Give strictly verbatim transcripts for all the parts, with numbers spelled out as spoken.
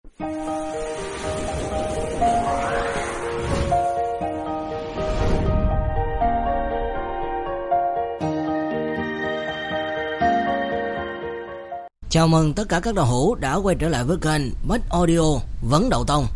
Chào mừng tất cả các đạo hữu đã quay trở lại với kênh Bách Audio Vấn Đậu Tông.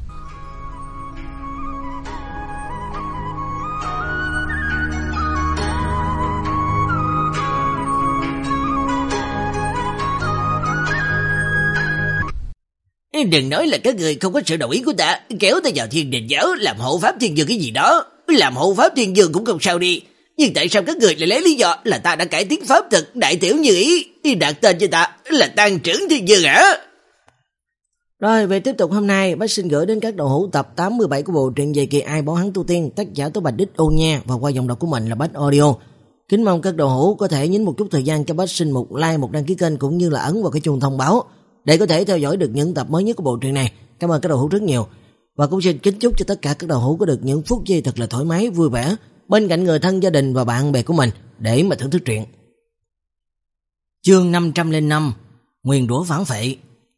Đừng nói là các người không có sự đồng ý của ta, kéo ta vào Thiên Đình giáo làm hộ pháp thiên dương cái gì đó. Làm hộ pháp thiên dương cũng không sao đi, nhưng tại sao các người lại lấy lý do là ta đã cải tiến pháp thực đại tiểu như ý, đặt tên cho ta là Tăng Trưởng Thiên Dương hả? Rồi, về tiếp tục hôm nay, bác xin gửi đến các đạo hữu tập tám mươi bảy của bộ truyện Dày Kỳ Ai Bảo Hắn Tu Tiên, tác giả Tố Bạch Đích Ô Nha, và qua giọng đọc của mình là Bách Audio. Kính mong các đạo hữu có thể nhấn một chút thời gian cho bác xin một like, một đăng ký kênh cũng như là ấn vào cái chuông thông báo để có thể theo dõi được những tập mới nhất của bộ truyện này. Cảm ơn các đạo hữu rất nhiều. Và cũng xin kính chúc cho tất cả các đạo hữu có được những phút giây thật là thoải mái, vui vẻ bên cạnh người thân, gia đình và bạn bè của mình để mà thưởng thức truyện. Chương năm trăm lẻ năm, Nguyền rủa phản phệ.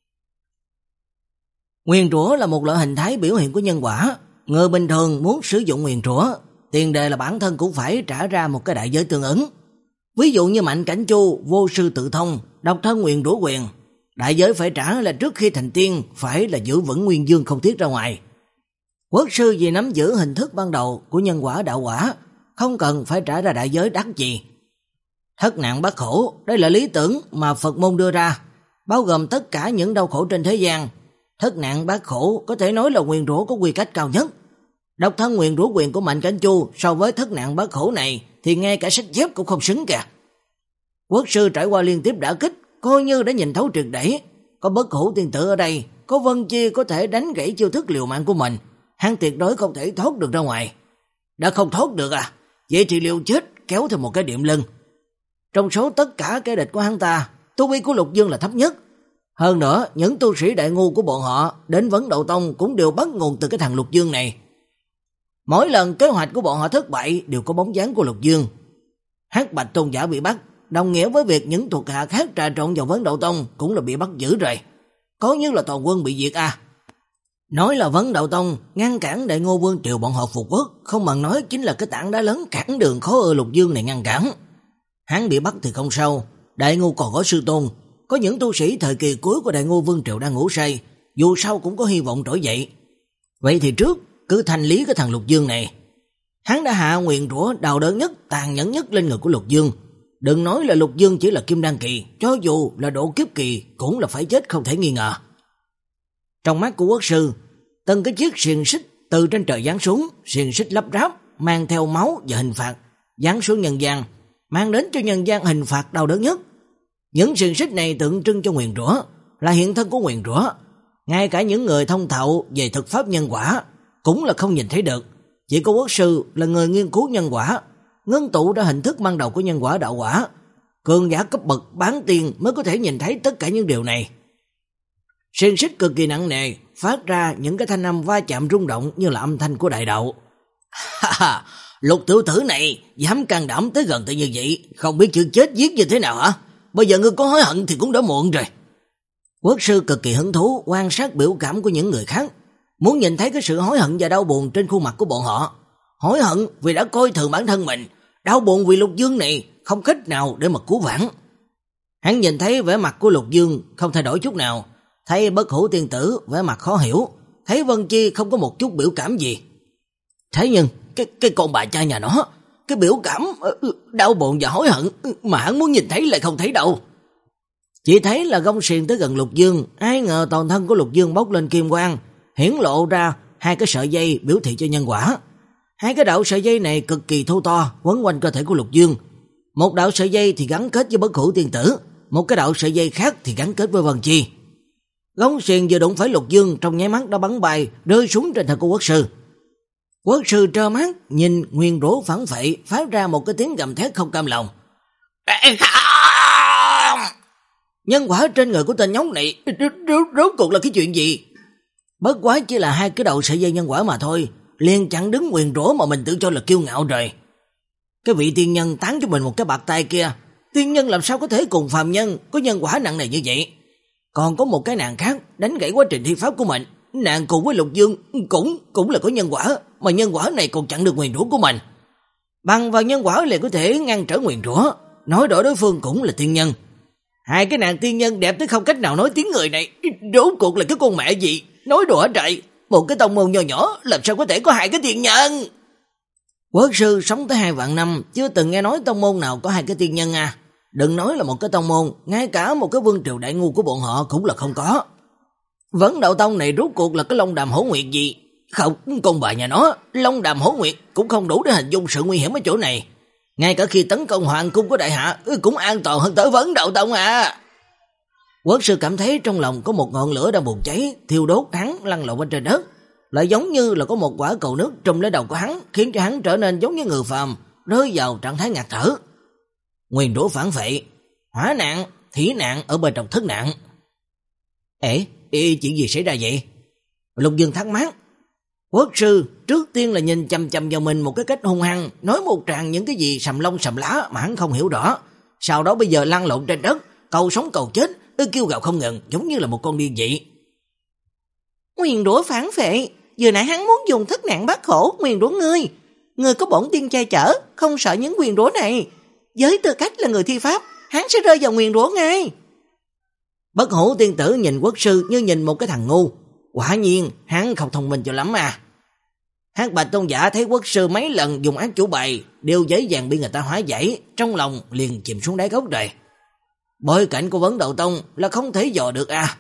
Nguyền rủa là một loại hình thái biểu hiện của nhân quả. Người bình thường muốn sử dụng nguyền rủa, tiền đề là bản thân cũng phải trả ra một cái đại giới tương ứng. Ví dụ như Mạnh Cảnh Chu, vô sư tự thông, độc thân nguyền rủa quyền, đại giới phải trả là trước khi thành tiên phải là giữ vững nguyên dương không tiết ra ngoài. Quốc sư vì nắm giữ hình thức ban đầu của nhân quả đạo quả, không cần phải trả ra đại giới đắt gì. Thất nạn bát khổ, đây là lý tưởng mà Phật môn đưa ra, bao gồm tất cả những đau khổ trên thế gian. Thất nạn bát khổ có thể nói là nguyền rủa có quy cách cao nhất. Độc thân nguyền rủa quyền của Mạnh Cảnh Chu so với thất nạn bát khổ này thì ngay cả sách dép cũng không xứng kìa. Quốc sư trải qua liên tiếp đả kích, coi như đã nhìn thấu triệt để. Có Bất Hủ Tiên Tử ở đây, có Vân Chi có thể đánh gãy chiêu thức liều mạng của mình, hắn tuyệt đối không thể thoát được ra ngoài. Đã không thoát được à? Vậy thì liều chết kéo thêm một cái điểm lưng. Trong số tất cả kẻ địch của hắn ta, tu vi của Lục Dương là thấp nhất. Hơn nữa, những tu sĩ đại ngu của bọn họ đến Vấn Đậu Tông cũng đều bắt nguồn từ cái thằng Lục Dương này. Mỗi lần kế hoạch của bọn họ thất bại đều có bóng dáng của Lục Dương. Hắc Bạch tôn giả bị bắt, đồng nghĩa với việc những thuộc hạ khác trà trộn vào Vấn Đậu Tông cũng là bị bắt giữ rồi. Có như là toàn quân bị diệt à. Nói là Vấn Đậu Tông ngăn cản Đại Ngô Vương Triều bọn họ phục quốc, không bằng nói chính là cái tảng đá lớn cản đường khó ưa Lục Dương này ngăn cản. Hắn bị bắt thì không sao, Đại Ngô còn có sư tôn, có những tu sĩ thời kỳ cuối của Đại Ngô Vương Triều đang ngủ say, dù sao cũng có hy vọng trỗi dậy. Vậy thì trước cứ thanh lý cái thằng Lục Dương này. Hắn đã hạ nguyền rủa đau đớn nhất, tàn nhẫn nhất lên người của Lục Dương. Đừng nói là Lục Dương chỉ là kim đan kỳ, cho dù là độ kiếp kỳ cũng là phải chết không thể nghi ngờ. Trong mắt của quốc sư, từng cái chiếc xiềng xích từ trên trời giáng xuống, xiềng xích lắp ráp mang theo máu và hình phạt giáng xuống nhân gian, mang đến cho nhân gian hình phạt đau đớn nhất. Những xiềng xích này tượng trưng cho nguyền rủa, là hiện thân của nguyền rủa. Ngay cả những người thông thạo về thực pháp nhân quả cũng là không nhìn thấy được. Chỉ có quốc sư là người nghiên cứu nhân quả, ngưng tụ ra hình thức ban đầu của nhân quả đạo quả. Cường giả cấp bậc bán tiên mới có thể nhìn thấy tất cả những điều này. Xiềng xích cực kỳ nặng nề, phát ra những cái thanh âm va chạm rung động như là âm thanh của đại đạo. Ha ha, Lục tiểu tử này dám can đảm tới gần tự như vậy, không biết chữ chết giết như thế nào hả? Bây giờ ngươi có hối hận thì cũng đã muộn rồi. Quốc sư cực kỳ hứng thú quan sát biểu cảm của những người khác, muốn nhìn thấy cái sự hối hận và đau buồn trên khuôn mặt của bọn họ. Hối hận vì đã coi thường bản thân mình, đau buồn vì Lục Dương này không cách nào để mà cứu vãn. Hắn nhìn thấy vẻ mặt của Lục Dương không thay đổi chút nào, thấy Bất Hủ Tiên Tử vẻ mặt khó hiểu, thấy Vân Chi không có một chút biểu cảm gì. Thế nhưng cái cái con bà cha nhà nó, cái biểu cảm đau buồn và hối hận mà hắn muốn nhìn thấy lại không thấy đâu. Chỉ thấy là gông xiềng tới gần Lục Dương, ai ngờ toàn thân của Lục Dương bốc lên kim quang, hiển lộ ra hai cái sợi dây biểu thị cho nhân quả. Hai cái đạo sợi dây này cực kỳ thô to, quấn quanh cơ thể của Lục Dương. Một đạo sợi dây thì gắn kết với Bất Hủ Tiên Tử, một cái đạo sợi dây khác thì gắn kết với Vân Chi. Gông xiềng vừa đụng phải Lục Dương, trong nháy mắt đã bắn bay rơi xuống trên thân của quốc sư. Quốc sư trơ mắt nhìn nguyền rủa phản phệ, phát ra một cái tiếng gầm thét không cam lòng. Nhân quả trên người của tên nhóc này rốt cuộc là cái chuyện gì? Bất quá chỉ là hai cái đầu sợi dây nhân quả mà thôi, liền chặn đứng nguyền rủa mà mình tự cho là kiêu ngạo rồi. Cái vị tiên nhân tán cho mình một cái bạc tay kia, tiên nhân làm sao có thể cùng phàm nhân có nhân quả nặng nề như vậy? Còn có một cái nàng khác đánh gãy quá trình thi pháp của mình. Nàng cùng với Lục Dương cũng cũng là có nhân quả, mà nhân quả này còn chặn được nguyền rủa của mình. Bằng vào nhân quả liền có thể ngăn trở nguyền rủa, nói rõ đối phương cũng là tiên nhân. Hai cái nàng tiên nhân đẹp tới không cách nào nói tiếng người này, rốt cuộc là cái con mẹ gì? Nói đùa trời, một cái tông môn nhỏ nhỏ làm sao có thể có hai cái tiên nhân? Quốc sư sống tới hai vạn năm, chưa từng nghe nói tông môn nào có hai cái tiên nhân à. Đừng nói là một cái tông môn, ngay cả một cái vương triều đại ngu của bọn họ cũng là không có. Vấn Đạo Tông này rốt cuộc là cái Long Đàm Hổ Nguyệt gì? Không, con bà nhà nó, Long Đàm Hổ Nguyệt cũng không đủ để hình dung sự nguy hiểm ở chỗ này. Ngay cả khi tấn công hoàng cung của đại hạ cũng an toàn hơn tới Vấn Đạo Tông à. Quốc sư cảm thấy trong lòng có một ngọn lửa đang bùng cháy, thiêu đốt hắn lăn lộn bên trên đất, lại giống như là có một quả cầu nước trùm lên đầu của hắn, khiến cho hắn trở nên giống như người phàm, rơi vào trạng thái ngạt thở. Nguyền rủa phản phệ, hỏa nạn, thủy nạn ở bên trong thất nạn. Ê, ê, chuyện gì xảy ra vậy? Lục Dương thắc mắc. Quốc sư trước tiên là nhìn chằm chằm vào mình một cái cách hung hăng, nói một tràng những cái gì sầm lông sầm lá mà hắn không hiểu rõ. Sau đó bây giờ lăn lộn trên đất, cầu sống cầu chết, kêu gào không ngừng, giống như là một con điên vậy. Nguyền rủa phản phệ, vừa nãy hắn muốn dùng thất nạn bắt khổ nguyền rủa ngươi. Ngươi có bổn tiên che chở, không sợ những nguyền rủa này. Với tư cách là người thi pháp, hắn sẽ rơi vào nguyền rủa ngay. Bất Hủ tiên tử nhìn quốc sư như nhìn một cái thằng ngu. Quả nhiên, hắn không thông minh cho lắm à. Hắc Bạch Tôn giả thấy quốc sư mấy lần dùng ác chủ bài, đều dễ dàng bị người ta hóa giải, trong lòng liền chìm xuống đáy cốc rồi. Bối cảnh của Vấn Đạo Tông là không thể dò được à.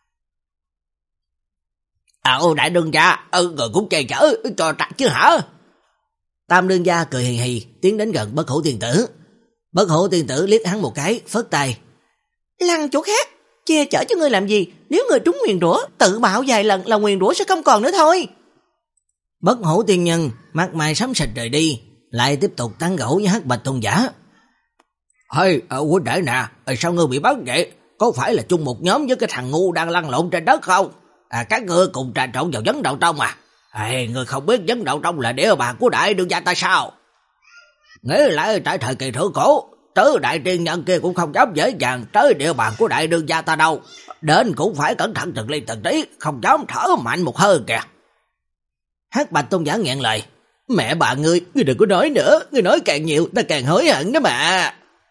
À ô đại đương gia, ừ, người cũng che chở, cho trặc chứ hả? Tam đương gia cười hì hì, tiến đến gần Bất Hủ tiên tử. Bất Hủ tiên tử liếc hắn một cái, phất tay. Lăn chỗ khác, che chở cho ngươi làm gì? Nếu ngươi trúng nguyền rủa, tự bạo vài lần là nguyền rủa sẽ không còn nữa thôi. Bất Hủ tiên nhân mặt mày xám xịt rời đi, lại tiếp tục tán gẫu với Hắc Bạch Tôn giả. Hey, huynh đệ nè, sao ngươi bị bắt vậy? Có phải là chung một nhóm với cái thằng ngu đang lăn lộn trên đất không? À, các ngươi cùng trà trộn vào Vấn Đạo Tông à? Hey, ngươi không biết Vấn Đạo Tông là địa bàn của đại đương gia ta sao? Nghĩ lại tại thời kỳ thượng cổ, tứ đại tiên nhân kia cũng không dám dễ dàng tới địa bàn của đại đương gia ta đâu. Đến cũng phải cẩn thận từng ly từng tí, không dám thở mạnh một hơi kìa. Hắc Bạch Tôn giả nghẹn lời. Mẹ bà ngươi, ngươi đừng có nói nữa, ngươi nói càng nhiều ta càng hối hận đó mà.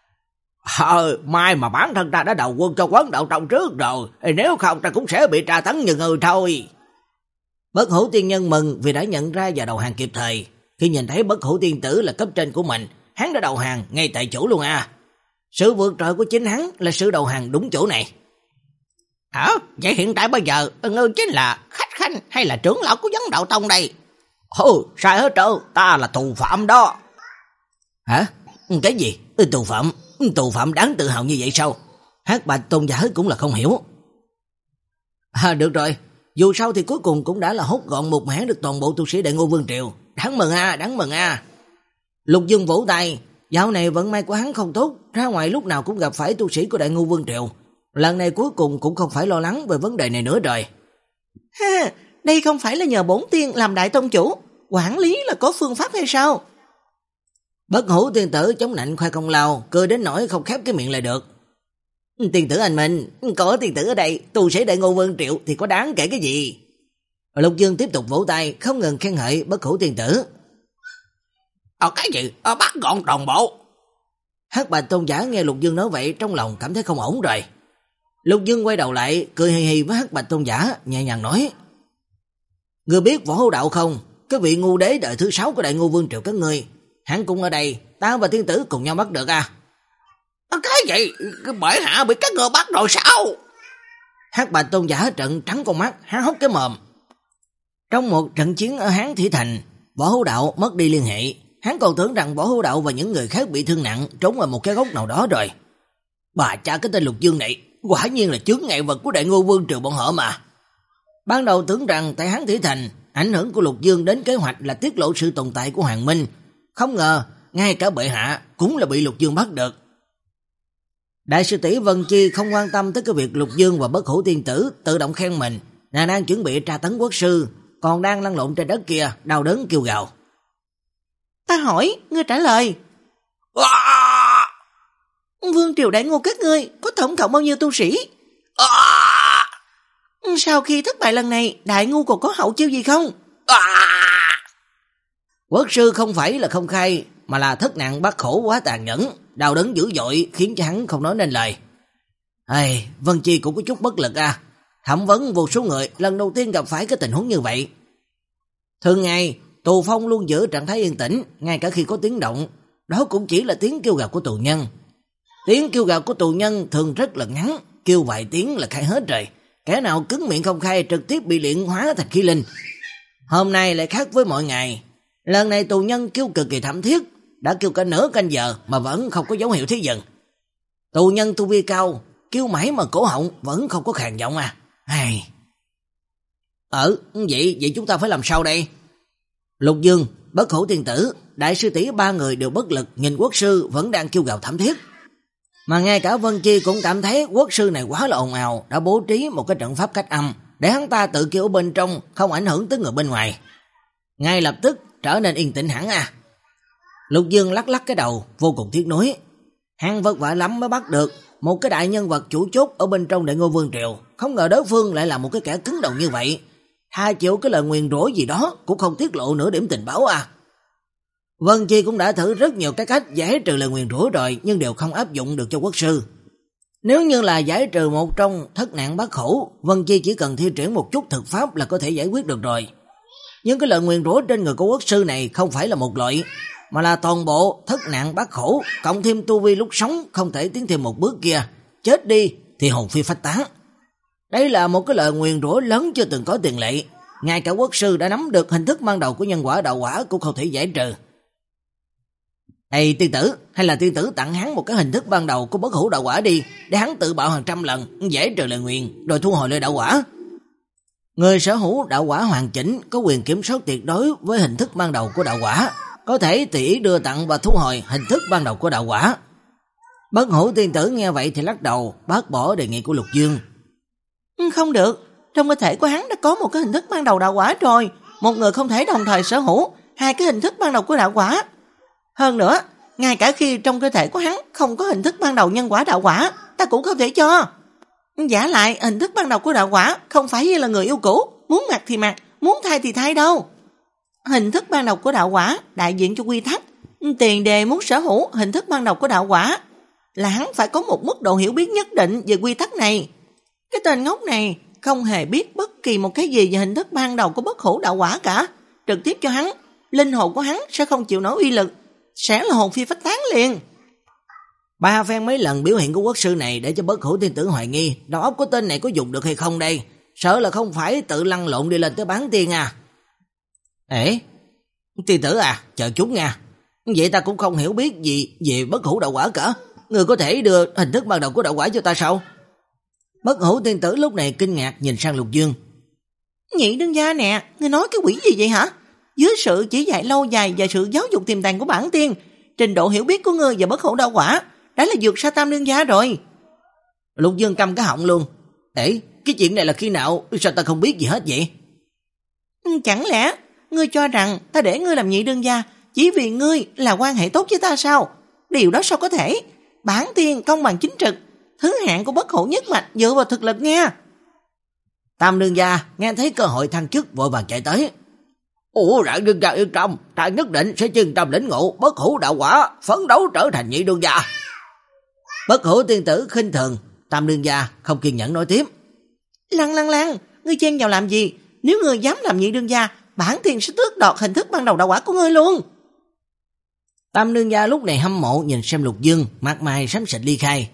Ờ, mai mà bản thân ta đã đầu quân cho Vấn Đạo Tông trước rồi, nếu không ta cũng sẽ bị tra tấn như người thôi. Bất Hủ tiên nhân mừng vì đã nhận ra và đầu hàng kịp thời. Khi nhìn thấy Bất Hủ tiên tử là cấp trên của mình, hắn đã đầu hàng ngay tại chỗ luôn à. Sự vượt trội của chính hắn là sự đầu hàng đúng chỗ này. Hả? Vậy hiện tại bây giờ ngươi chính là khách khanh hay là trưởng lão của Vấn Đạo Tông đây? Ồ, sai hết trơn, ta là tù phạm đó. Hả? Cái gì? Tù phạm? Tù phạm đáng tự hào như vậy sao? Hắc Bạch Tôn giả cũng là không hiểu. À, được rồi, dù sao thì cuối cùng cũng đã là hốt gọn một mẻ được toàn bộ tu sĩ Đại Ngô Vương Triều. Đáng mừng à, đáng mừng à. Lục Dương vỗ tay, dạo này vận may của hắn không tốt, ra ngoài lúc nào cũng gặp phải tu sĩ của Đại Ngô Vương Triều. Lần này cuối cùng cũng không phải lo lắng về vấn đề này nữa rồi. Ha, đây không phải là nhờ bổn tiên làm đại tông chủ, quản lý là có phương pháp hay sao? Bất Hủ tiên tử chống nạnh khoe công lao, cười đến nỗi không khép cái miệng lại được. Tiên tử anh Minh, có tiên tử ở đây, tu sĩ Đại Ngô Vương Triệu thì có đáng kể cái gì? Lục Dương tiếp tục vỗ tay, không ngừng khen ngợi Bất Hủ tiên tử. Ờ cái gì? Ờ, bắt gọn toàn bộ. Hắc Bạch Tôn giả nghe Lục Dương nói vậy trong lòng cảm thấy không ổn rồi. Lục Dương quay đầu lại, cười hì hì với Hắc Bạch Tôn giả, nhẹ nhàng nói. Ngươi biết Võ Hữu Đạo không? Cái vị ngu đế đời thứ sáu của Đại Ngô Vương Triều các ngươi, hắn cũng ở đây, ta và tiên tử cùng nhau bắt được à? Cái gì? Bởi hạ bị các ngươi bắt rồi sao? Hắc Bạch Tôn giả trận trắng con mắt, há hốc cái mồm. Trong một trận chiến ở Hán Thủy Thành, Võ Hữu Đạo mất đi liên hệ. Hắn còn tưởng rằng Võ Hữu Đạo và những người khác bị thương nặng, trốn ở một cái góc nào đó rồi. Bà cha cái tên Lục Dương này, quả nhiên là chướng ngại vật của Đại Ngô Vương Triều bọn họ mà. Ban đầu tưởng rằng tại Hán Thủy Thành, ảnh hưởng của Lục Dương đến kế hoạch là tiết lộ sự tồn tại của Hoàng Minh. Không ngờ, ngay cả bệ hạ cũng là bị Lục Dương bắt được. Đại sư tỷ Vân Chi không quan tâm tới cái việc Lục Dương và Bất Hủ tiên tử tự động khen mình, nàng đang chuẩn bị tra tấn quốc sư, còn đang lăn lộn trên đất kia, đau đớn kêu gào. Ta hỏi, ngươi trả lời. À! Vương Triều Đại Ngô các ngươi có tổng cộng bao nhiêu tu sĩ? À! Sau khi thất bại lần này, đại ngu còn có hậu chiêu gì không? À! Quốc sư không phải là không khai, mà là thất nạn bắt khổ quá tàn nhẫn, đau đớn dữ dội khiến cho hắn không nói nên lời. Ai, Vân Chi cũng có chút bất lực à. Thẩm vấn vô số người, lần đầu tiên gặp phải cái tình huống như vậy. Thường ngày, Tù Phong luôn giữ trạng thái yên tĩnh, ngay cả khi có tiếng động, đó cũng chỉ là tiếng kêu gào của tù nhân. Tiếng kêu gào của tù nhân thường rất là ngắn, kêu vài tiếng là khai hết rồi. Kẻ nào cứng miệng không khai trực tiếp bị luyện hóa thành khí linh. Hôm nay lại khác với mọi ngày. Lần này tù nhân kêu cực kỳ thảm thiết, đã kêu cả nửa canh giờ mà vẫn không có dấu hiệu thế dần. Tù nhân tu vi cao, kêu mãi mà cổ họng vẫn không có khàn giọng à. Ai... Ờ, vậy, vậy chúng ta phải làm sao đây? Lục Dương, Bất Hủ Tiên Tử, đại sư tỷ ba người đều bất lực nhìn quốc sư vẫn đang kêu gào thảm thiết. Mà ngay cả Vân Chi cũng cảm thấy quốc sư này quá là ồn ào, đã bố trí một cái trận pháp cách âm để hắn ta tự kêu ở bên trong, không ảnh hưởng tới người bên ngoài. Ngay lập tức trở nên yên tĩnh hẳn à. Lục Dương lắc lắc cái đầu, vô cùng tiếc nuối. Hắn vất vả lắm mới bắt được một cái đại nhân vật chủ chốt ở bên trong Đại Ngô Vương Triều, không ngờ đối phương lại là một cái kẻ cứng đầu như vậy. Hai chịu cái lời nguyền rủa gì đó cũng không tiết lộ nửa điểm tình báo à. Vân Chi cũng đã thử rất nhiều cái cách giải trừ lời nguyền rủa rồi, nhưng đều không áp dụng được cho quốc sư. Nếu như là giải trừ một trong thất nạn bát khổ, Vân Chi chỉ cần thi triển một chút thực pháp là có thể giải quyết được rồi. Nhưng cái lời nguyền rủa trên người của quốc sư này không phải là một loại, mà là toàn bộ thất nạn bát khổ, cộng thêm tu vi lúc sống không thể tiến thêm một bước kia, chết đi thì hồn phi phách tán. Đây là một cái lời nguyền rủa lớn chưa từng có tiền lệ, ngay cả quốc sư đã nắm được hình thức ban đầu của nhân quả đạo quả cũng không thể giải trừ. Ê tiên tử, hay là tiên tử tặng hắn một cái hình thức ban đầu của bất hủ đạo quả đi, để hắn tự bạo hàng trăm lần, giải trừ lời nguyền, rồi thu hồi lời đạo quả. Người sở hữu đạo quả hoàn chỉnh có quyền kiểm soát tuyệt đối với hình thức ban đầu của đạo quả, có thể tùy ý đưa tặng và thu hồi hình thức ban đầu của đạo quả. Bất hủ tiên tử nghe vậy thì lắc đầu, bác bỏ đề nghị của Lục Dương. Không được, trong cơ thể của hắn đã có một cái hình thức ban đầu đạo quả rồi, một người không thể đồng thời sở hữu hai cái hình thức ban đầu của đạo quả. Hơn nữa, ngay cả khi trong cơ thể của hắn không có hình thức ban đầu nhân quả đạo quả, ta cũng không thể cho. Giả lại, hình thức ban đầu của đạo quả không phải như là người yêu cũ, muốn mặc thì mặc, muốn thay thì thay đâu. Hình thức ban đầu của đạo quả đại diện cho quy tắc. Tiền đề muốn sở hữu hình thức ban đầu của đạo quả là hắn phải có một mức độ hiểu biết nhất định về quy tắc này. Cái tên ngốc này không hề biết bất kỳ một cái gì về hình thức ban đầu của bất hủ đạo quả cả. Trực tiếp cho hắn, linh hồn của hắn sẽ không chịu nổi uy lực, sẽ là hồn phi phách tán liền. Ba phen mấy lần biểu hiện của quốc sư này để cho Bất Hủ Tiên Tử hoài nghi đầu óc của tên này có dùng được hay không đây. Sợ là không phải tự lăn lộn đi lên tới bán tiên à. Ê, tiên tử à, chờ chút nha. Vậy ta cũng không hiểu biết gì về bất hủ đạo quả cả. Người có thể đưa hình thức ban đầu của đạo quả cho ta sao? Bất Hủ Tiên Tử lúc này kinh ngạc nhìn sang Lục Dương. Nhị đương gia nè, ngươi nói cái quỷ gì vậy hả? Dưới sự chỉ dạy lâu dài và sự giáo dục tiềm tàng của bản tiên, trình độ hiểu biết của ngươi về bất hủ đạo quả đã là vượt xa tam đương gia rồi. Lục Dương câm cái họng luôn. Ê, cái chuyện này là khi nào, sao ta không biết gì hết vậy? Chẳng lẽ ngươi cho rằng ta để ngươi làm nhị đương gia chỉ vì ngươi là quan hệ tốt với ta sao? Điều đó sao có thể? Bản tiên công bằng chính trực, thứ hạng của bất hủ nhất mạch dựa vào thực lực nha. Tam đương gia nghe thấy cơ hội thăng chức vội vàng chạy tới. Ủa rạng đương gia yên tâm, ta nhất định sẽ chân tâm lĩnh ngộ bất hủ đạo quả, phấn đấu trở thành nhị đương gia. Bất Hủ Tiên Tử khinh thường. Tam đương gia không kiên nhẫn nói tiếp. Lăng lăng lăng, ngươi chen vào làm gì? Nếu ngươi dám làm nhị đương gia, bản tiên sẽ tước đoạt hình thức ban đầu đạo quả của ngươi luôn. Tam đương gia lúc này hâm mộ nhìn xem Lục Dương, mặt mày xám xịt ly khai.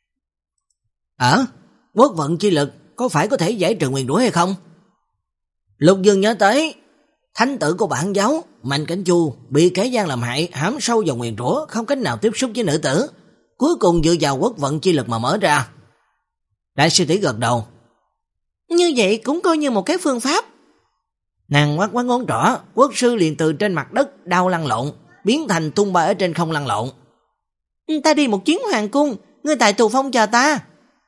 Ờ, quốc vận chi lực có phải có thể giải trừ nguyền rủa hay không? Lục Dương nhớ tới thánh tử của bản giáo Mạnh Cảnh Chu bị kẻ gian làm hại, hãm sâu vào nguyền rủa, không cách nào tiếp xúc với nữ tử, cuối cùng dựa vào quốc vận chi lực mà mở ra. Đại sư tỷ gật đầu. Như vậy cũng coi như một cái phương pháp. Nàng ngoắc ngoắc ngón trỏ, quốc sư liền từ trên mặt đất đau lăn lộn, biến thành tung bay ở trên không lăn lộn. Ta đi một chuyến hoàng cung, ngươi tại Tù Phong chờ ta.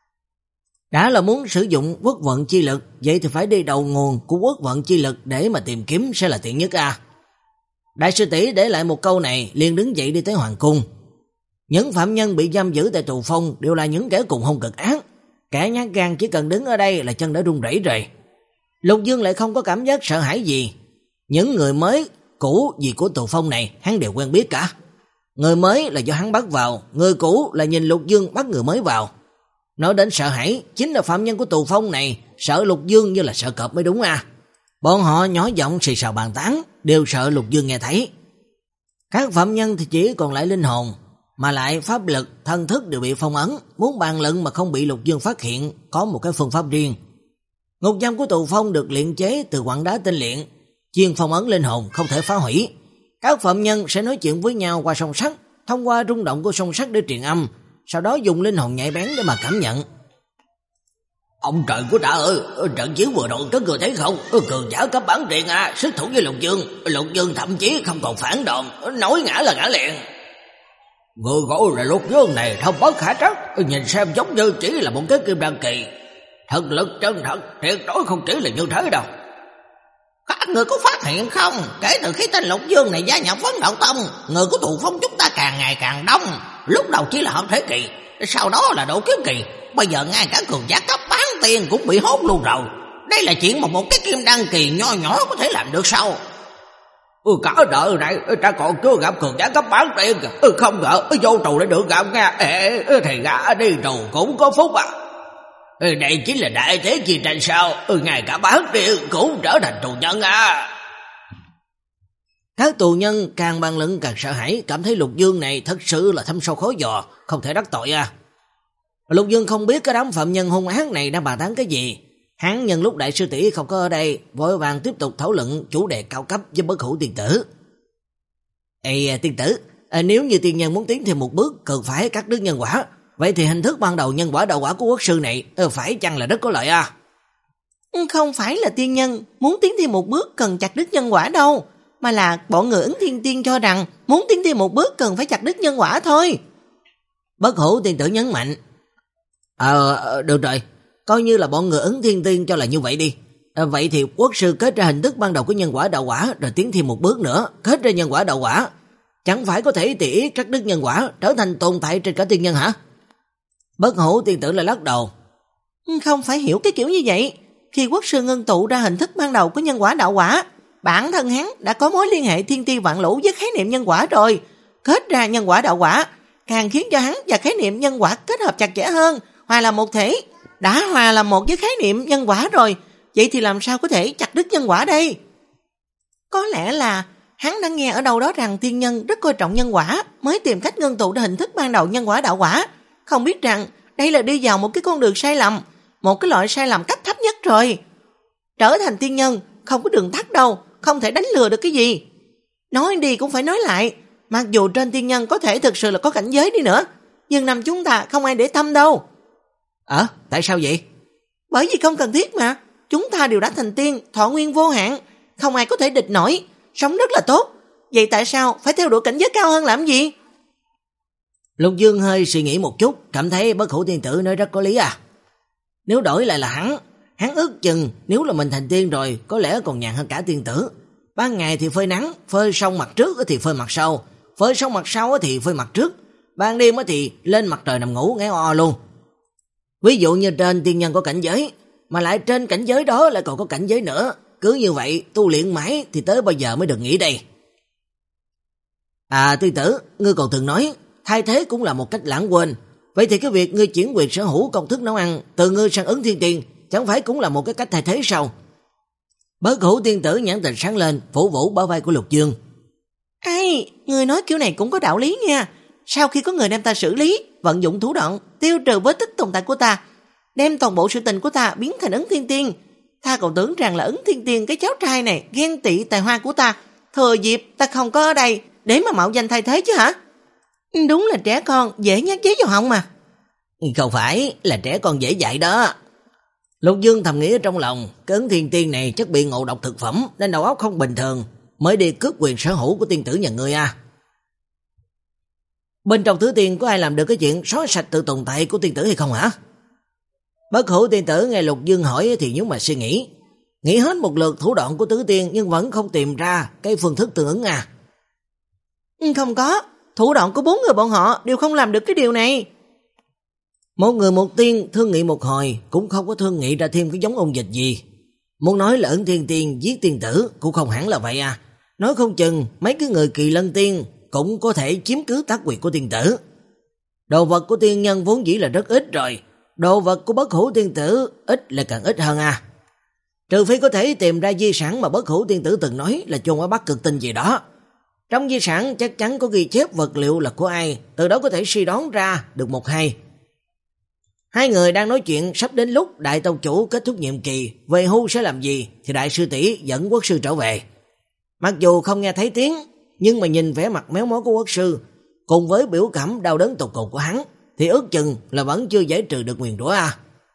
Đã là muốn sử dụng quốc vận chi lực, vậy thì phải đi đầu nguồn của quốc vận chi lực để mà tìm kiếm sẽ là tiện nhất à. Đại sư tỷ để lại một câu này, liền đứng dậy đi tới hoàng cung. Những phạm nhân bị giam giữ tại Tù Phong đều là những kẻ cùng hung cực ác. Kẻ nhát gan chỉ cần đứng ở đây là chân đã run rẩy rồi. Lục Dương lại không có cảm giác sợ hãi gì. Những người mới, cũ gì của Tù Phong này hắn đều quen biết cả. Người mới là do hắn bắt vào, người cũ là nhìn Lục Dương bắt người mới vào. Nói đến sợ hãi, chính là phạm nhân của Tù Phong này sợ Lục Dương như là sợ cọp mới đúng à. Bọn họ nhỏ giọng xì xào bàn tán, đều sợ Lục Dương nghe thấy. Các phạm nhân thì chỉ còn lại linh hồn, mà lại pháp lực, thân thức đều bị phong ấn, muốn bàn luận mà không bị Lục Dương phát hiện, có một cái phương pháp riêng. Ngục giam của Tù Phong được luyện chế từ quặng đá tinh luyện, chuyên phong ấn linh hồn không thể phá hủy. Các phạm nhân sẽ nói chuyện với nhau qua song sắt, thông qua rung động của song sắt để truyền âm, sau đó dùng linh hồn nhạy bén để mà cảm nhận. Ông trời của ta ơi, trận chiến vừa rồi các người thấy không? Cường giả cấp bán truyền à, sức thủ với Lục Dương. Lục Dương thậm chí không còn phản đòn, nói ngã là ngã liền. Người gọi là Lục Dương này thông bất khả trắc, nhìn xem giống như chỉ là một cái kim đan kỳ. Thực lực chân thật, tuyệt đối không chỉ là như thế đâu. Các người có phát hiện không? Kể từ khi tên Lục Dương này gia nhập Vấn Đạo Tông, người của Tù Phong chúng ta càng ngày càng đông. Lúc đầu chỉ là hợp thế kỳ, sau đó là độ kiếp kỳ, bây giờ ngay cả cường giả cấp bán tiền cũng bị hốt luôn rồi. Đây là chuyện mà một cái kim đan kỳ nho nhỏ có thể làm được sao? Ừ, cả đời này ta còn chưa gặp cường giả cấp bán tiền, ừ, không ngờ vô tù để được gặp nha. Ê, thì gã đi tù cũng có phúc à. Ừ, đây chính là đại thế chi tranh sao? Ừ, ngay cả bán tiền cũng trở thành tù nhân à. Các tù nhân càng bàn luận càng sợ hãi, cảm thấy Lục Dương này thật sự là thâm sâu khó dò, không thể đắc tội à. Lục Dương không biết cái đám phạm nhân hung ác này đang bàn tán cái gì. Hắn nhân lúc đại sư tỷ không có ở đây, vội vàng tiếp tục thảo luận chủ đề cao cấp với Bất Hủ tiên tử. Ê tiên tử, à, nếu như tiên nhân muốn tiến thêm một bước cần phải cắt đứt nhân quả, vậy thì hình thức ban đầu nhân quả đạo quả của quốc sư này phải chăng là rất có lợi à? Không phải là tiên nhân muốn tiến thêm một bước cần chặt đứt nhân quả đâu, mà là bọn người Ứng Thiên Tiên cho rằng muốn tiến thêm một bước cần phải chặt đứt nhân quả thôi. Bất Hủ tiên tử nhấn mạnh. Ờ, được rồi, coi như là bọn người Ứng Thiên Tiên cho là như vậy đi. À, vậy thì quốc sư kết ra hình thức ban đầu của nhân quả đạo quả rồi tiến thêm một bước nữa, kết ra nhân quả đạo quả. Chẳng phải có thể tỉ cắt đứt nhân quả trở thành tồn tại trên cả tiên nhân hả? Bất Hủ tiên tử lại lắc đầu. Không phải hiểu cái kiểu như vậy. Khi quốc sư ngưng tụ ra hình thức ban đầu của nhân quả đạo quả, bản thân hắn đã có mối liên hệ thiên ti vạn lũ với khái niệm nhân quả rồi. Kết ra nhân quả đạo quả càng khiến cho hắn và khái niệm nhân quả kết hợp chặt chẽ hơn, hòa là một thể. Đã hòa là một với khái niệm nhân quả rồi, vậy thì làm sao có thể chặt đứt nhân quả đây? Có lẽ là hắn đã nghe ở đâu đó rằng tiên nhân rất coi trọng nhân quả, mới tìm cách ngưng tụ ra hình thức ban đầu nhân quả đạo quả. Không biết rằng đây là đi vào một cái con đường sai lầm, một cái loại sai lầm cấp thấp nhất rồi. Trở thành tiên nhân không có đường tắt đâu, không thể đánh lừa được cái gì. Nói đi cũng phải nói lại, mặc dù trên tiên nhân có thể thực sự là có cảnh giới đi nữa, nhưng năm chúng ta không ai để tâm đâu. Ờ, tại sao vậy? Bởi vì không cần thiết mà, chúng ta đều đã thành tiên, thọ nguyên vô hạn, không ai có thể địch nổi, sống rất là tốt. Vậy tại sao phải theo đuổi cảnh giới cao hơn làm gì? Lục Dương hơi suy nghĩ một chút, cảm thấy Bất Hủ tiên tử nói rất có lý à. Nếu đổi lại là hắn, hắn ước chừng nếu là mình thành tiên rồi có lẽ còn nhàn hơn cả tiên tử. Ban ngày thì phơi nắng, phơi xong mặt trước thì phơi mặt sau, phơi xong mặt sau thì phơi mặt trước, ban đêm thì lên mặt trời nằm ngủ nghe o luôn. Ví dụ như trên tiên nhân có cảnh giới, mà lại trên cảnh giới đó lại còn có cảnh giới nữa, cứ như vậy tu luyện mãi thì tới bây giờ mới được nghỉ đây. À tiên tử, ngươi còn từng nói thay thế cũng là một cách lãng quên, vậy thì cái việc ngươi chuyển quyền sở hữu công thức nấu ăn từ ngươi sang Ứng Thiên Tiên chẳng phải cũng là một cái cách thay thế sao? Bất Hủ tiên tử nhãn tình sáng lên, phủ vũ bả vai của Lục Dương. Ai, người nói kiểu này cũng có đạo lý nha. Sau khi có người đem ta xử lý, vận dụng thủ đoạn tiêu trừ vết tích tồn tại của ta, đem toàn bộ sự tình của ta biến thành Ứng Thiên Tiên, ta còn tưởng rằng là Ứng Thiên Tiên cái cháu trai này ghen tị tài hoa của ta, thừa dịp ta không có ở đây để mà mạo danh thay thế chứ hả? Đúng là trẻ con dễ nhát giấy vào họng mà. Không phải là trẻ con dễ dạy đó. Lục Dương thầm nghĩ ở trong lòng, cái Ứng Thiên Tiên này chắc bị ngộ độc thực phẩm nên đầu óc không bình thường, mới đi cướp quyền sở hữu của tiên tử nhà ngươi à. Bên trong Tứ Tiên có ai làm được cái chuyện xóa sạch tự tồn tại của tiên tử hay không hả? Bất Hủ tiên tử nghe Lục Dương hỏi thì nhíu mày suy nghĩ, nghĩ hết một lượt thủ đoạn của Tứ Tiên nhưng vẫn không tìm ra cái phương thức tương ứng à. Không có, thủ đoạn của bốn người bọn họ đều không làm được cái điều này. Một người một tiên thương nghị một hồi cũng không có thương nghị ra thêm cái giống ôn dịch gì. Muốn nói là ẩn thiên tiên giết tiên tử cũng không hẳn là vậy à. Nói không chừng mấy cái người kỳ lân tiên cũng có thể chiếm cứ tác quyền của tiên tử. Đồ vật của tiên nhân vốn dĩ là rất ít rồi, đồ vật của bất hủ tiên tử ít là càng ít hơn à. Trừ phi có thể tìm ra di sản mà bất hủ tiên tử từng nói là chôn ở Bắc Cực Tinh gì đó. Trong di sản chắc chắn có ghi chép vật liệu là của ai, từ đó có thể suy đoán ra được một hai. Hai người đang nói chuyện, sắp đến lúc đại tông chủ kết thúc nhiệm kỳ, về hưu sẽ làm gì thì đại sư tỷ dẫn quốc sư trở về. Mặc dù không nghe thấy tiếng, nhưng mà nhìn vẻ mặt méo mó của quốc sư cùng với biểu cảm đau đớn tột cùng của hắn thì ước chừng là vẫn chưa giải trừ được nguyền rủa à.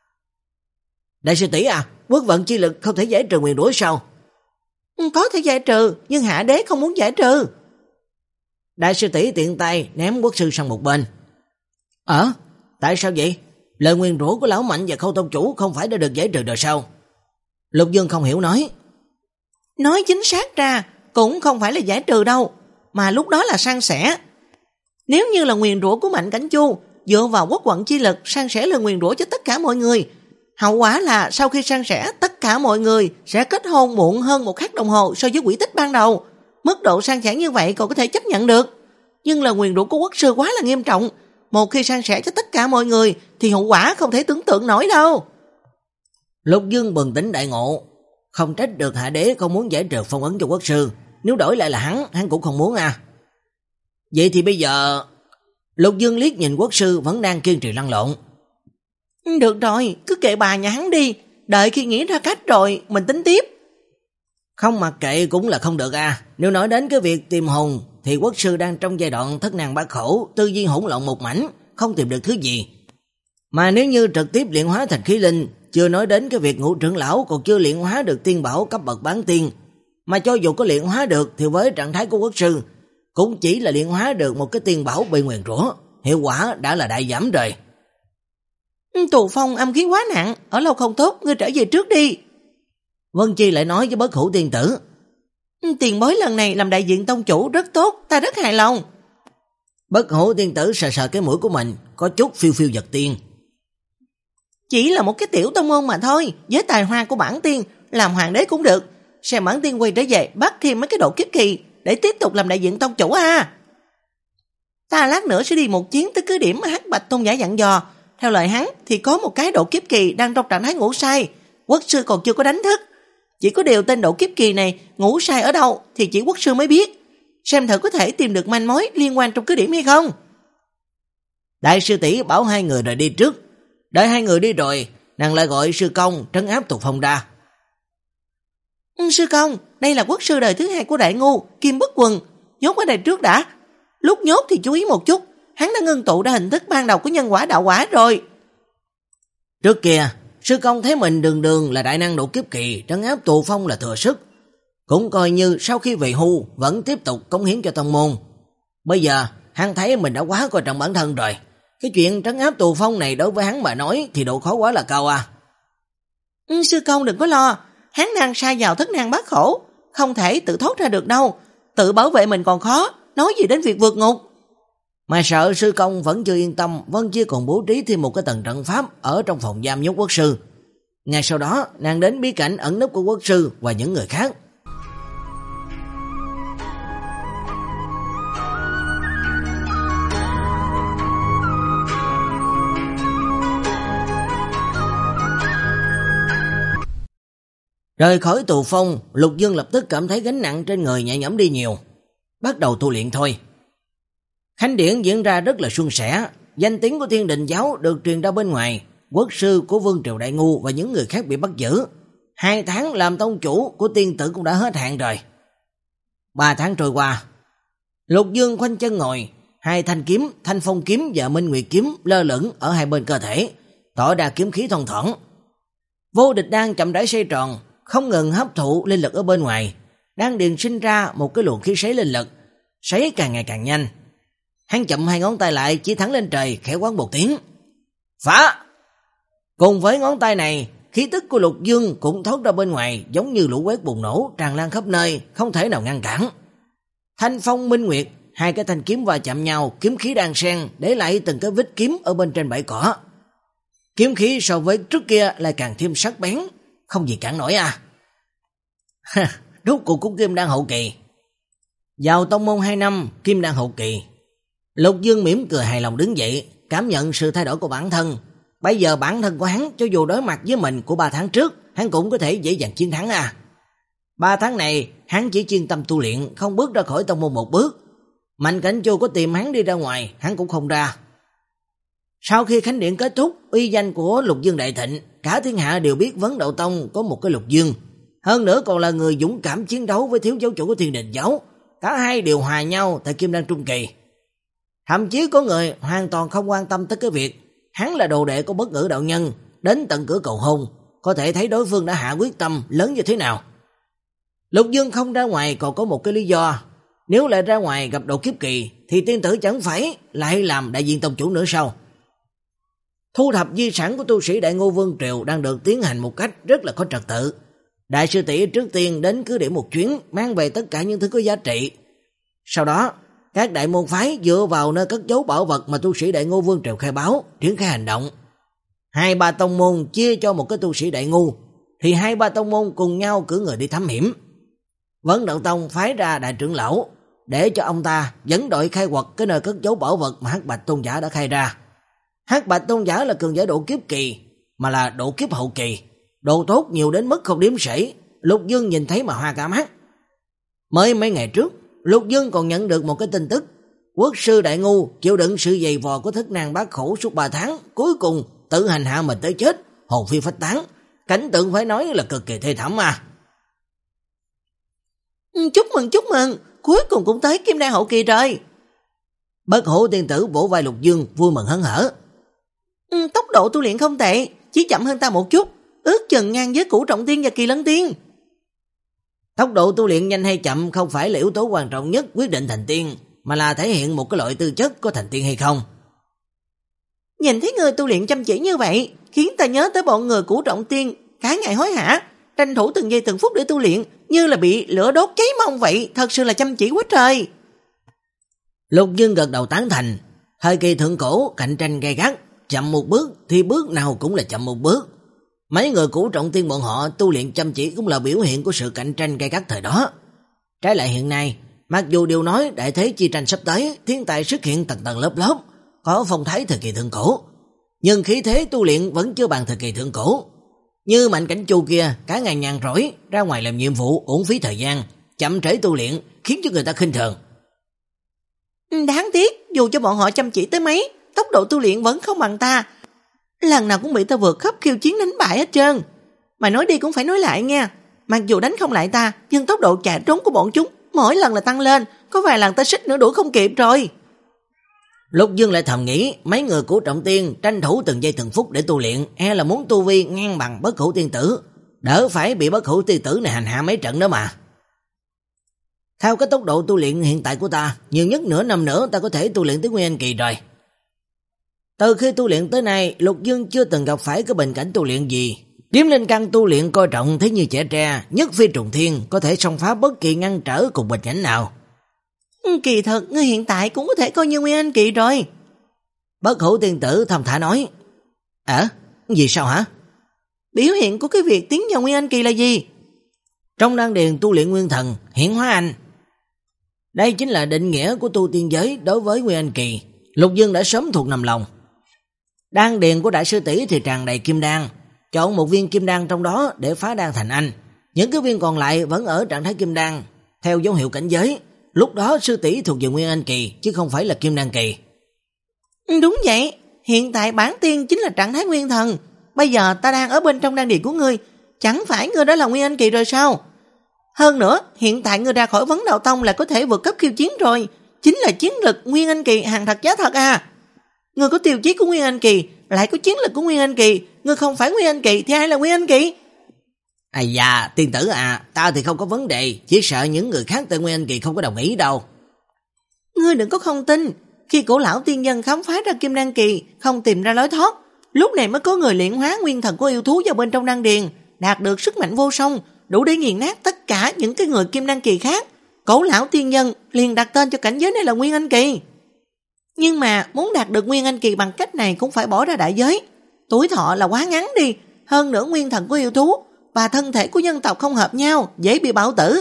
Đại sư tỷ à, quốc vận chi lực không thể giải trừ nguyền rủa sao? Có thể giải trừ, nhưng hạ đế không muốn giải trừ. Đại sư tỷ tiện tay ném quốc sư sang một bên. Ờ, tại sao vậy? Lời nguyền rủa của lão Mạnh và Khâu tông chủ không phải đã được giải trừ rồi sao? Lục Dương không hiểu nói. Nói chính xác ra cũng không phải là giải trừ đâu, mà lúc đó là san sẻ. Nếu như là nguyền rủa của Mạnh Cảnh Chu dựa vào quốc vận chi lực san sẻ lời nguyền rủa cho tất cả mọi người, hậu quả là sau khi san sẻ tất cả mọi người sẽ kết hôn muộn hơn một khắc đồng hồ so với quỹ tích ban đầu. Mức độ san sẻ như vậy còn có thể chấp nhận được, nhưng lời nguyền rủa của quốc sư quá là nghiêm trọng. Một khi san sẻ cho tất cả mọi người thì hậu quả không thể tưởng tượng nổi đâu. Lục Dương bừng tỉnh đại ngộ, không trách được hạ đế không muốn giải trừ phong ấn cho quốc sư, nếu đổi lại là hắn, hắn cũng không muốn à. Vậy thì bây giờ... Lục Dương liếc nhìn quốc sư vẫn đang kiên trì lăn lộn. Được rồi, cứ kệ bà nhà hắn đi, đợi khi nghĩ ra cách rồi mình tính tiếp. Không mặc kệ cũng là không được à. Nếu nói đến cái việc tìm hồn thì quốc sư đang trong giai đoạn thất năng bát khổ, tư duy hỗn loạn một mảnh, không tìm được thứ gì. Mà nếu như trực tiếp luyện hóa thành khí linh, chưa nói đến cái việc ngũ trưởng lão còn chưa luyện hóa được tiên bảo cấp bậc bán tiên, mà cho dù có luyện hóa được thì với trạng thái của quốc sư cũng chỉ là luyện hóa được một cái tiên bảo bị nguyền rủa, hiệu quả đã là đại giảm rồi. Tù phong âm khí quá nặng, ở lâu không tốt, ngươi trở về trước đi. Vân Chi lại nói với bất hủ tiên tử. Tiền bối lần này làm đại diện tông chủ rất tốt, ta rất hài lòng. Bất hủ tiên tử sờ sờ cái mũi của mình, có chút phiêu phiêu giật tiên. Chỉ là một cái tiểu tông môn mà thôi, với tài hoa của bản tiên, làm hoàng đế cũng được. Xem bản tiên quay trở về, bắt thêm mấy cái độ kiếp kỳ, để tiếp tục làm đại diện tông chủ à. Ta lát nữa sẽ đi một chuyến tới cứ điểm mà Hắc Bạch Tôn giả dặn dò. Theo lời hắn thì có một cái độ kiếp kỳ đang trong trạng thái ngủ say, quốc sư còn chưa có đánh thức. Chỉ có điều tên độ kiếp kỳ này ngủ say ở đâu thì chỉ quốc sư mới biết. Xem thử có thể tìm được manh mối liên quan trong cứ điểm hay không. Đại sư tỷ bảo hai người rời đi trước. Đợi hai người đi rồi, nàng lại gọi sư công trấn áp Tục Phong ra. Ừ, sư công, đây là quốc sư đời thứ hai của Đại Ngu, Kim Bất Quần, nhốt ở đây trước đã. Lúc nhốt thì chú ý một chút, hắn đã ngưng tụ ra hình thức ban đầu của nhân quả đạo quả rồi. Trước kia, sư công thấy mình đường đường là đại năng độ kiếp kỳ, trấn áp Tù Phong là thừa sức, cũng coi như sau khi về hưu vẫn tiếp tục cống hiến cho tông môn. Bây giờ, hắn thấy mình đã quá coi trọng bản thân rồi. Cái chuyện trấn áp Tù Phong này đối với hắn mà nói thì độ khó quá là cao à. Ừ, sư công đừng có lo, hắn đang sa vào thất năng bát khổ, không thể tự thoát ra được đâu. Tự bảo vệ mình còn khó, nói gì đến việc vượt ngục. Mà sợ sư công vẫn chưa yên tâm, Vân Chia còn bố trí thêm một cái tầng trận pháp ở trong phòng giam nhốt quốc sư. Ngay sau đó, nàng đến bí cảnh ẩn nấp của quốc sư và những người khác. Rời khỏi Tù Phong, Lục Dương lập tức cảm thấy gánh nặng trên người nhẹ nhõm đi nhiều. Bắt đầu tu luyện thôi. Khánh điển diễn ra rất là suôn sẻ, danh tiếng của Thiên Đình giáo được truyền ra bên ngoài, quốc sư của Vương Triều Đại Ngu và những người khác bị bắt giữ. Hai tháng làm tông chủ của tiên tử cũng đã hết hạn rồi. Ba tháng trôi qua, Lục Dương khoanh chân ngồi, hai thanh kiếm, Thanh Phong kiếm và Minh Nguyệt kiếm lơ lửng ở hai bên cơ thể, tỏ ra kiếm khí thông thoảng. Vô Địch đang chậm rãi xoay tròn, không ngừng hấp thụ linh lực ở bên ngoài, đang điền sinh ra một cái luồng khí sấy linh lực, sấy càng ngày càng nhanh. Hắn chậm hai ngón tay lại, chỉ thẳng lên trời, khẽ quát một tiếng. Phá! Cùng với ngón tay này, khí tức của Lục Dương cũng thoát ra bên ngoài, giống như lũ quét bùng nổ, tràn lan khắp nơi, không thể nào ngăn cản. Thanh Phong Minh Nguyệt, hai cái thanh kiếm va chạm nhau, kiếm khí đan xen, để lại từng cái vết kiếm ở bên trên bãi cỏ. Kiếm khí so với trước kia lại càng thêm sắc bén, không gì cản nổi à. Ha, rốt cuộc cũng kim đan hậu kỳ. Vào tông môn hai năm, kim đan hậu kỳ. Lục Dương mỉm cười hài lòng đứng dậy, cảm nhận sự thay đổi của bản thân. Bây giờ bản thân của hắn, cho dù đối mặt với mình của ba tháng trước, hắn cũng có thể dễ dàng chiến thắng à. Ba tháng này, hắn chỉ chuyên tâm tu luyện, không bước ra khỏi tông môn một bước. Mạnh Cảnh Chu có tìm hắn đi ra ngoài, hắn cũng không ra. Sau khi khánh điện kết thúc, uy danh của Lục Dương đại thịnh, cả thiên hạ đều biết Vấn Đạo Tông có một cái Lục Dương. Hơn nữa còn là người dũng cảm chiến đấu với thiếu giáo chủ của Thiên Đình giáo. Cả hai đều hòa nhau tại kim đan trung kỳ. Thậm chí có người hoàn toàn không quan tâm tới cái việc hắn là đồ đệ của Bất Ngữ đạo nhân, đến tận cửa cầu hôn, có thể thấy đối phương đã hạ quyết tâm lớn như thế nào. Lục Dương không ra ngoài còn có một cái lý do, nếu lại ra ngoài gặp độ kiếp kỳ thì tiên tử chẳng phải lại làm đại diện tông chủ nữa sao? Thu thập di sản của tu sĩ Đại Ngô Vương Triều đang được tiến hành một cách rất là có trật tự. Đại sư tỷ trước tiên đến cứ điểm một chuyến, mang về tất cả những thứ có giá trị. Sau đó, các đại môn phái dựa vào nơi cất giấu bảo vật mà tu sĩ Đại Ngô Vương Triều khai báo, triển khai hành động. Hai ba tông môn chia cho một cái tu sĩ Đại Ngô, thì hai ba tông môn cùng nhau cử người đi thám hiểm. Vấn Đạo Tông phái ra đại trưởng lão để cho ông ta dẫn đội khai quật cái nơi cất giấu bảo vật mà Hắc Bạch Tôn giả đã khai ra. Hắc Bạch Tôn giả là cường giả độ kiếp kỳ, mà là độ kiếp hậu kỳ, độ tốt nhiều đến mức không đếm xuể. Lục Dương nhìn thấy mà hoa cả mắt. Mới mấy ngày trước, Lục Dương còn nhận được một cái tin tức, quốc sư Đại Ngu chịu đựng sự dày vò của thất nan bát khổ suốt ba tháng, cuối cùng tự hành hạ mình tới chết, hồn phi phách tán. Cảnh tượng phải nói là cực kỳ thê thảm mà. Chúc mừng chúc mừng, cuối cùng cũng tới kim đan hậu kỳ rồi. Bất Hủ tiên tử vỗ vai Lục Dương vui mừng hớn hở. Ừ, tốc độ tu luyện không tệ, chỉ chậm hơn ta một chút, ước chừng ngang với Cửu Trọng Tiên và Kỳ Lân Tiên. Tốc độ tu luyện nhanh hay chậm không phải là yếu tố quan trọng nhất quyết định thành tiên, mà là thể hiện một cái loại tư chất có thành tiên hay không. Nhìn thấy người tu luyện chăm chỉ như vậy, khiến ta nhớ tới bọn người Cửu Trọng Tiên, cả ngày hối hả, tranh thủ từng giây từng phút để tu luyện, như là bị lửa đốt cháy mông vậy, thật sự là chăm chỉ quá trời. Lục Dương gật đầu tán thành, thời kỳ thượng cổ cạnh tranh gay gắt, chậm một bước thì bước nào cũng là chậm một bước. Mấy người Cửu Trọng Tiên bọn họ tu luyện chăm chỉ cũng là biểu hiện của sự cạnh tranh gay gắt thời đó. Trái lại hiện nay, mặc dù đều nói đại thế chi tranh sắp tới, thiên tài xuất hiện tầng tầng lớp lớp, có phong thái thời kỳ thượng cổ, nhưng khí thế tu luyện vẫn chưa bằng thời kỳ thượng cổ. Như Mạnh Cảnh Chu kia, cả ngày nhàn rỗi, ra ngoài làm nhiệm vụ, uổng phí thời gian, chậm trễ tu luyện, khiến cho người ta khinh thường. Đáng tiếc, dù cho bọn họ chăm chỉ tới mấy, tốc độ tu luyện vẫn không bằng ta. Lần nào cũng bị ta vượt khắp khiêu chiến đánh bại hết trơn. Mà nói đi cũng phải nói lại nha, mặc dù đánh không lại ta, nhưng tốc độ chạy trốn của bọn chúng mỗi lần là tăng lên, có vài lần ta xích nữa đuổi không kịp rồi. Lục Dương lại thầm nghĩ, mấy người của Trọng Tiên tranh thủ từng giây từng phút để tu luyện, e là muốn tu vi ngang bằng Bất Hủ tiên tử, đỡ phải bị Bất Hủ tiên tử này hành hạ mấy trận đó mà. Theo cái tốc độ tu luyện hiện tại của ta, nhiều nhất nửa năm nữa ta có thể tu luyện tới Nguyên Anh kỳ rồi. Từ khi tu luyện tới nay, Lục Dương chưa từng gặp phải cái bình cảnh tu luyện gì. Kiếm linh căn tu luyện coi trọng thế như trẻ tre, nhất phi trùng thiên, có thể xông phá bất kỳ ngăn trở cùng bình cảnh nào. Kỳ thật, ngươi hiện tại cũng có thể coi như Nguyên Anh kỳ rồi. Bất Hủ tiên tử thầm thả nói. À, gì sao hả? Biểu hiện của cái việc tiến vào Nguyên Anh kỳ là gì? Trong đan điền tu luyện nguyên thần, hiển hóa anh. Đây chính là định nghĩa của tu tiên giới đối với Nguyên Anh kỳ. Lục Dương đã sớm thuộc nằm lòng. Đan điền của đại sư tỷ thì tràn đầy kim đan, chọn một viên kim đan trong đó để phá đan thành anh. Những cái viên còn lại vẫn ở trạng thái kim đan, theo dấu hiệu cảnh giới. Lúc đó sư tỷ thuộc về Nguyên Anh kỳ chứ không phải là kim đan kỳ. Đúng vậy, hiện tại bản tiên chính là trạng thái nguyên thần. Bây giờ ta đang ở bên trong đan điền của ngươi, chẳng phải ngươi đã là Nguyên Anh kỳ rồi sao? Hơn nữa, hiện tại ngươi ra khỏi Vấn Đạo Tông là có thể vượt cấp khiêu chiến rồi, chính là chiến lực Nguyên Anh kỳ hàng thật giá thật à. Ngươi có tiêu chí của Nguyên Anh kỳ, lại có chiến lực của Nguyên Anh kỳ, ngươi không phải Nguyên Anh kỳ thì ai là Nguyên Anh kỳ? À dạ, tiên tử à, ta thì không có vấn đề, chỉ sợ những người khác tại Nguyên Anh kỳ không có đồng ý đâu. Ngươi đừng có không tin, khi cổ lão tiên nhân khám phá ra kim đan kỳ, không tìm ra lối thoát, lúc này mới có người luyện hóa nguyên thần của yêu thú vào bên trong đan điền, đạt được sức mạnh vô song, đủ để nghiền nát tất cả những cái người kim đan kỳ khác. Cổ lão tiên nhân liền đặt tên cho cảnh giới này là Nguyên Anh kỳ. Nhưng mà muốn đạt được Nguyên Anh kỳ bằng cách này cũng phải bỏ ra đại giới. Tuổi thọ là quá ngắn đi, hơn nữa nguyên thần của yêu thú và thân thể của nhân tộc không hợp nhau, dễ bị bạo tử.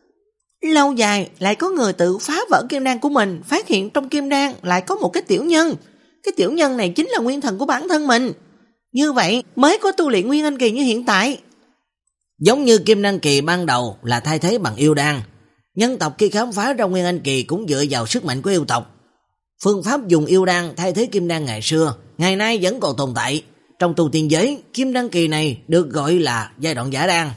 Lâu dài lại có người tự phá vỡ kim đan của mình, phát hiện trong kim đan lại có một cái tiểu nhân. Cái tiểu nhân này chính là nguyên thần của bản thân mình. Như vậy mới có tu luyện nguyên anh kỳ như hiện tại. Giống như kim đan kỳ ban đầu là thay thế bằng yêu đan, nhân tộc khi khám phá ra nguyên anh kỳ cũng dựa vào sức mạnh của yêu tộc. Phương pháp dùng yêu đan thay thế kim đan ngày xưa, ngày nay vẫn còn tồn tại. Trong tu tiên giới, kim đan kỳ này được gọi là giai đoạn giả đan.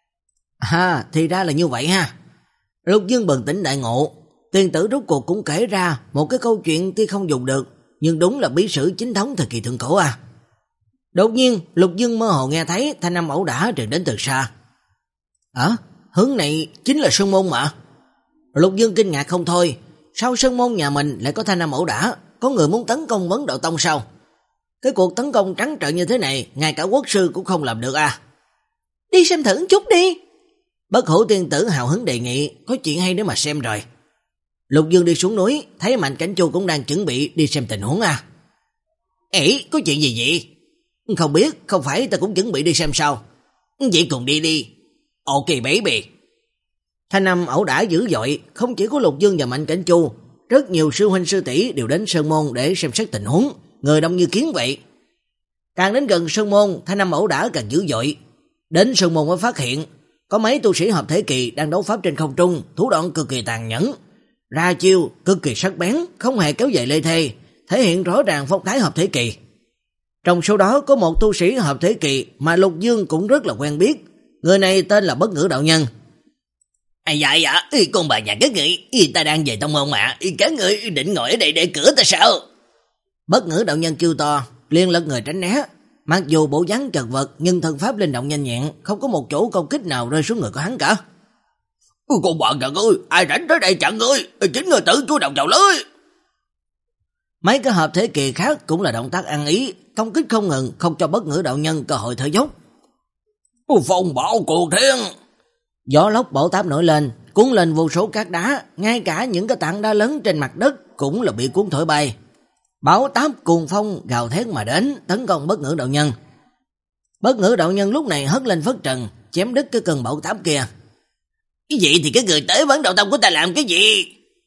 Ha, thì ra là như vậy ha. Lục Dương bừng tỉnh đại ngộ, tiền tử rốt cuộc cũng kể ra một cái câu chuyện tuy không dùng được, nhưng đúng là bí sử chính thống thời kỳ thượng cổ à. Đột nhiên, Lục Dương mơ hồ nghe thấy thanh âm ẩu đả truyền đến từ xa. À, hướng này chính là sơn môn mà. Lục Dương kinh ngạc không thôi, sao sơn môn nhà mình lại có thanh âm ẩu đả, có người muốn tấn công Vấn Đạo Tông sao? Cái cuộc tấn công trắng trợn như thế này, ngay cả quốc sư cũng không làm được à. Đi xem thử chút đi. Bất Hủ tiên tử hào hứng đề nghị, có chuyện hay để mà xem rồi. Lục Dương đi xuống núi, thấy Mạnh Cảnh Chu cũng đang chuẩn bị đi xem tình huống à. Ê, có chuyện gì vậy? Không biết, không phải ta cũng chuẩn bị đi xem sao. Vậy cùng đi đi. Ok baby. Thanh âm ẩu đả dữ dội, không chỉ có Lục Dương và Mạnh Cảnh Chu, rất nhiều sư huynh sư tỷ đều đến sơn môn để xem xét tình huống, người đông như kiến vậy. Càng đến gần sơn môn, thanh âm ẩu đả càng dữ dội. Đến sơn môn mới phát hiện, có mấy tu sĩ hợp thể kỳ đang đấu pháp trên không trung, thủ đoạn cực kỳ tàn nhẫn, ra chiêu cực kỳ sắc bén, không hề kéo dài lê thê, thể hiện rõ ràng phong thái hợp thể kỳ. Trong số đó có một tu sĩ hợp thể kỳ mà Lục Dương cũng rất là quen biết, người này tên là Bất Ngữ đạo nhân. À dạ dạ, con bà nhà các người, ta đang về tông môn mà, các người định ngồi ở đây để cửa ta sao? Bất Ngữ đạo nhân kêu to, liền lật người tránh né. Mặc dù bộ dáng chật vật nhưng thân pháp linh động nhanh nhẹn, không có một chỗ công kích nào rơi xuống người của hắn cả. Con bà nhà ơi, ai rảnh tới đây chặn ngươi, chính người tự chui đầu vào lưới. Mấy cái hợp thể kỳ khác cũng là động tác ăn ý, công kích không ngừng, không cho Bất Ngữ đạo nhân cơ hội thở dốc. Phong bão cuồng thiên. Gió lốc bão táp nổi lên, cuốn lên vô số cát đá, ngay cả những cái tảng đá lớn trên mặt đất cũng là bị cuốn thổi bay. Bão táp cuồng phong gào thét mà đến, tấn công Bất Ngữ đạo nhân. Bất Ngữ đạo nhân lúc này hất lên phất trần, chém đứt cái cơn bão táp kia. Cái gì thì cái người tới Vấn Đạo Tông của ta làm cái gì?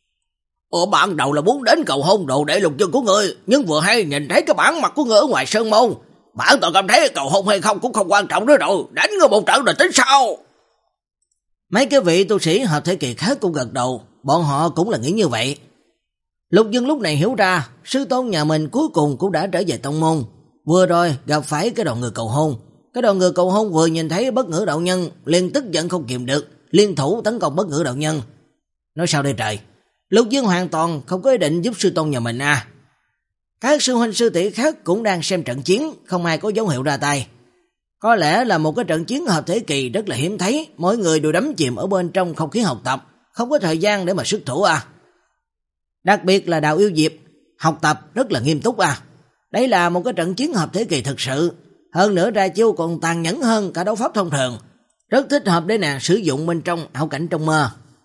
Ở ban đầu là muốn đến cầu hôn đồ đệ Lục Dương của ngươi, nhưng vừa hay nhìn thấy cái bản mặt của ngươi ở ngoài sơn môn. Bản tọa cảm thấy cầu hôn hay không cũng không quan trọng nữa rồi, đánh ngươi một trận rồi tính sao? Mấy cái vị tu sĩ hợp thể kỳ khác cũng gật đầu, bọn họ cũng là nghĩ như vậy. Lục Dương lúc này hiểu ra, sư tôn nhà mình cuối cùng cũng đã trở về tông môn. Vừa rồi gặp phải cái đoàn người cầu hôn. Cái đoàn người cầu hôn vừa nhìn thấy Bất Ngữ đạo nhân, liền tức giận không kiềm được, liên thủ tấn công Bất Ngữ đạo nhân. Nói sao đây trời? Lục Dương hoàn toàn không có ý định giúp sư tôn nhà mình à. Các sư huynh sư tỷ khác cũng đang xem trận chiến, không ai có dấu hiệu ra tay. Có lẽ là một cái trận chiến hợp thể kỳ rất là hiếm thấy, mỗi người đều đắm chìm ở bên trong không khí học tập, không có thời gian để mà xuất thủ à. Đặc biệt là Đào Yêu Diệp, học tập rất là nghiêm túc à. Đây là một cái trận chiến hợp thể kỳ thực sự, hơn nữa ra chiêu còn tàn nhẫn hơn cả đấu pháp thông thường, rất thích hợp để nàng sử dụng bên trong ảo cảnh trong mơ.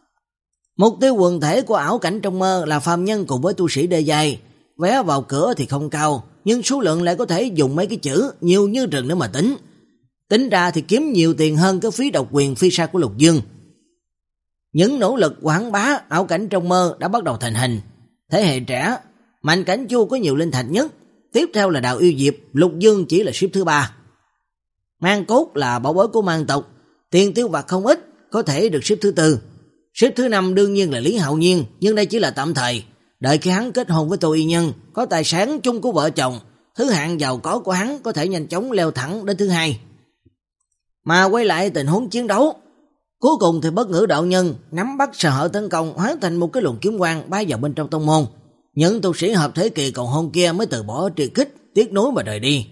Mục tiêu quần thể của ảo cảnh trong mơ là phàm nhân cùng với tu sĩ đê giai, vé vào cửa thì không cao, nhưng số lượng lại có thể dùng mấy cái chữ nhiều như rừng để mà tính. Tính ra thì kiếm nhiều tiền hơn cái phí độc quyền phi sa của Lục Dương. Những nỗ lực quảng bá ảo cảnh trong mơ đã bắt đầu thành hình. Thế hệ trẻ, Mạnh Cảnh Chu có nhiều linh thạch nhất, tiếp theo là Đào Yêu Diệp, Lục Dương chỉ là xếp thứ ba. Mang cốt là bảo bối của mang tộc, tiền tiêu vặt không ít, có thể được xếp thứ tư. Xếp thứ năm đương nhiên là Lý Hạo Nhiên, nhưng đây chỉ là tạm thời. Đợi khi hắn kết hôn với Tô Y Nhân, có tài sản chung của vợ chồng, thứ hạng giàu có của hắn có thể nhanh chóng leo thẳng đến thứ hai. Mà quay lại tình huống chiến đấu, cuối cùng thì Bất Ngữ đạo nhân nắm bắt sở hở tấn công, hóa thành một cái luồng kiếm quang bay vào bên trong tông môn. Những tu sĩ hợp thể kỳ cầu hôn kia mới từ bỏ truy kích, tiếc nuối mà rời đi.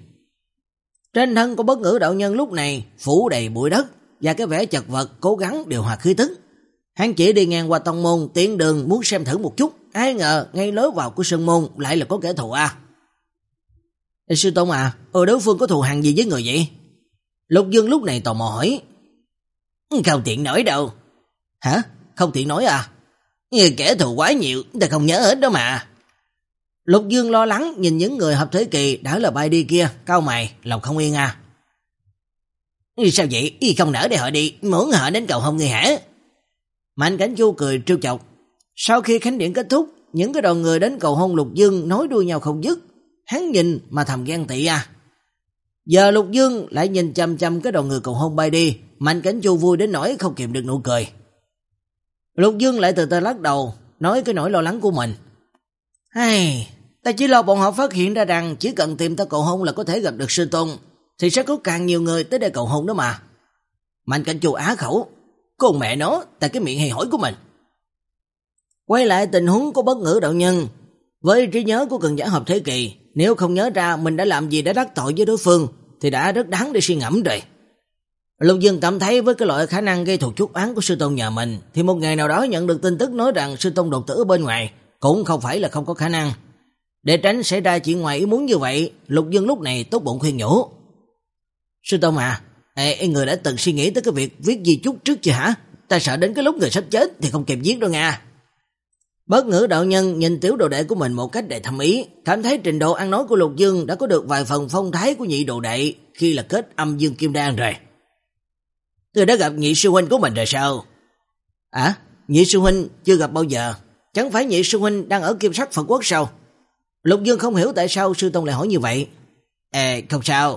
Trên thân của Bất Ngữ đạo nhân lúc này phủ đầy bụi đất và cái vẻ chật vật, cố gắng điều hòa khí tức. Hắn chỉ đi ngang qua tông môn tiện đường muốn xem thử một chút, ai ngờ ngay lối vào của sơn môn lại là có kẻ thù à. Ê, sư tôn à, ở đối phương có thù hằn gì với người vậy? Lục Dương lúc này tò mò hỏi. Không tiện nói đâu. Hả? Không tiện nói à? Kẻ thù quá nhiều, ta không nhớ hết đó mà. Lục Dương lo lắng nhìn những người hợp thế kỳ đã là bay đi kia, cau mày, lòng không yên à. Sao vậy? Y không nỡ để họ đi, muốn họ đến cầu hôn người hả? Mạnh Cảnh Chu cười trêu chọc. Sau khi khánh điện kết thúc, những cái đoàn người đến cầu hôn Lục Dương nói đuôi nhau không dứt. Hắn nhìn mà thầm ghen tị à. Giờ Lục Dương lại nhìn chăm chăm cái đoàn người cầu hôn bay đi, Mạnh Cảnh Chu vui đến nỗi không kìm được nụ cười. Lục Dương lại từ từ lắc đầu, nói cái nỗi lo lắng của mình. Hay, ta chỉ lo bọn họ phát hiện ra rằng chỉ cần tìm ta cầu hôn là có thể gặp được sư tôn, thì sẽ có càng nhiều người tới đây cầu hôn đó mà. Mạnh Cảnh Chu á khẩu, con mẹ nó, tại cái miệng hay hỏi của mình. Quay lại tình huống của Bất Ngữ đạo nhân, với trí nhớ của cường giả hợp thế kỳ, nếu không nhớ ra mình đã làm gì để đắc tội với đối phương thì đã rất đáng để suy ngẫm rồi. Lục Dương cảm thấy với cái loại khả năng gây thù chuốc oán của sư tôn nhà mình thì một ngày nào đó nhận được tin tức nói rằng sư tôn đột tử ở bên ngoài cũng không phải là không có khả năng. Để tránh xảy ra chuyện ngoài ý muốn như vậy, Lục Dương lúc này tốt bụng khuyên nhủ. Sư tôn à, ê, người đã từng suy nghĩ tới cái việc viết di chúc trước chưa hả? Ta sợ đến cái lúc người sắp chết thì không kịp viết đâu nha. Bất Ngữ đạo nhân nhìn tiểu đồ đệ của mình một cách đầy thâm ý, cảm thấy trình độ ăn nói của Lục Dương đã có được vài phần phong thái của nhị đồ đệ khi là kết âm dương kim đan rồi. Tôi đã gặp nhị sư huynh của mình rồi sao? À, nhị sư huynh chưa gặp bao giờ, chẳng phải nhị sư huynh đang ở Kim Sắc Phật Quốc sao? Lục Dương không hiểu tại sao sư tôn lại hỏi như vậy. Ê, không sao.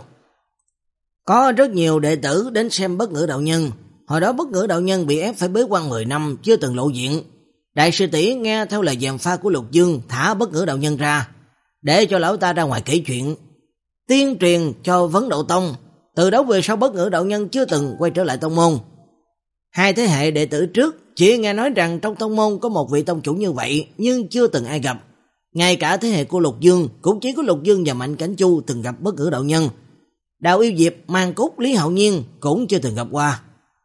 Có rất nhiều đệ tử đến xem Bất Ngữ đạo nhân, hồi đó Bất Ngữ đạo nhân bị ép phải bế quan mười năm chưa từng lộ diện. Đại sư tỷ nghe theo lời gièm pha của Lục Dương thả Bất Ngữ đạo nhân ra, để cho lão ta ra ngoài kể chuyện, tiên truyền cho Vấn Độ Tông. Từ đó về sau Bất Ngữ đạo nhân chưa từng quay trở lại tông môn. Hai thế hệ đệ tử trước chỉ nghe nói rằng trong tông môn có một vị tông chủ như vậy, nhưng chưa từng ai gặp. Ngay cả thế hệ của Lục Dương cũng chỉ có Lục Dương và Mạnh Cảnh Chu từng gặp Bất Ngữ đạo nhân. Đào Yêu Diệp, Mang Cúc, Lý Hạo Nhiên cũng chưa từng gặp qua.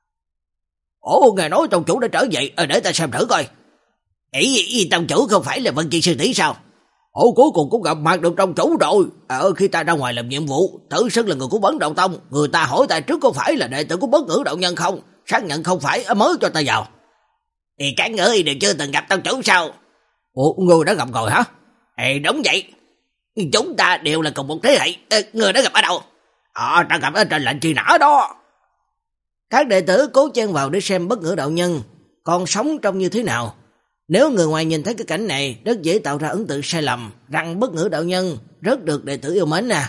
Ồ, nghe nói tông chủ đã trở về, à, để ta xem thử coi. Ý, ý tông chủ không phải là Vân Chi sư tỷ sao? Ồ, cuối cùng cũng gặp mặt được tông chủ rồi. Ở khi ta ra ngoài làm nhiệm vụ, tự xưng là người của Vấn Đạo Tông, người ta hỏi ta trước có phải là đệ tử của Bất Ngữ đạo nhân không, xác nhận không phải mới cho ta vào. Thì các ngươi đều chưa từng gặp tông chủ sao? Ủa, người đã gặp rồi hả? Ê, đúng vậy. Chúng ta đều là cùng một thế hệ. Ê, người đã gặp ở đâu? À, ta gặp ở trên lệnh truy nã đó. Các đệ tử cố chen vào để xem Bất Ngữ đạo nhân còn sống trông như thế nào. Nếu người ngoài nhìn thấy cái cảnh này, rất dễ tạo ra ấn tượng sai lầm rằng Bất Ngữ đạo nhân rất được đệ tử yêu mến nè.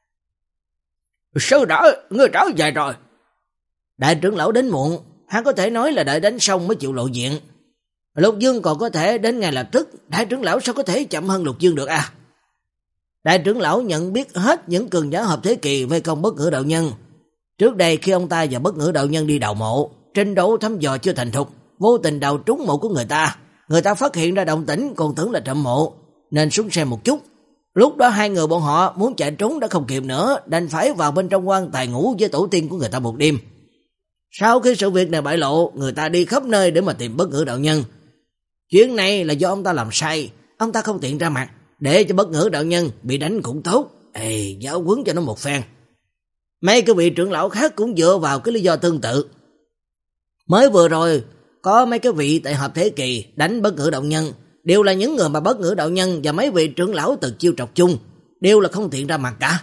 Sư đã, ngươi trở về rồi. Đại trưởng lão đến muộn, hắn có thể nói là đợi đánh xong mới chịu lộ diện. Lục Dương còn có thể đến ngay lập tức, đại trưởng lão sao có thể chậm hơn Lục Dương được à? Đại trưởng lão nhận biết hết những cường giả hợp thế kỳ về công Bất Ngữ đạo nhân. Trước đây khi ông ta và Bất Ngữ đạo nhân đi đào mộ, trình độ thăm dò chưa thành thục, vô tình đào trúng mộ của người ta. Người ta phát hiện ra động tĩnh còn tưởng là trộm mộ, nên xuống xem một chút. Lúc đó hai người bọn họ muốn chạy trốn đã không kịp nữa, đành phải vào bên trong quan tài ngủ với tổ tiên của người ta một đêm. Sau khi sự việc này bại lộ, người ta đi khắp nơi để mà tìm Bất Ngữ đạo nhân. Chuyện này là do ông ta làm sai, ông ta không tiện ra mặt, để cho Bất Ngữ đạo nhân bị đánh cũng tốt. Ê, giáo huấn cho nó một phen. Mấy cái vị trưởng lão khác cũng dựa vào cái lý do tương tự. Mới vừa rồi có mấy cái vị tại hợp thế kỳ đánh Bất Ngữ đạo nhân, đều là những người mà Bất Ngữ đạo nhân và mấy vị trưởng lão từng chiêu trọc chung, đều là không tiện ra mặt cả.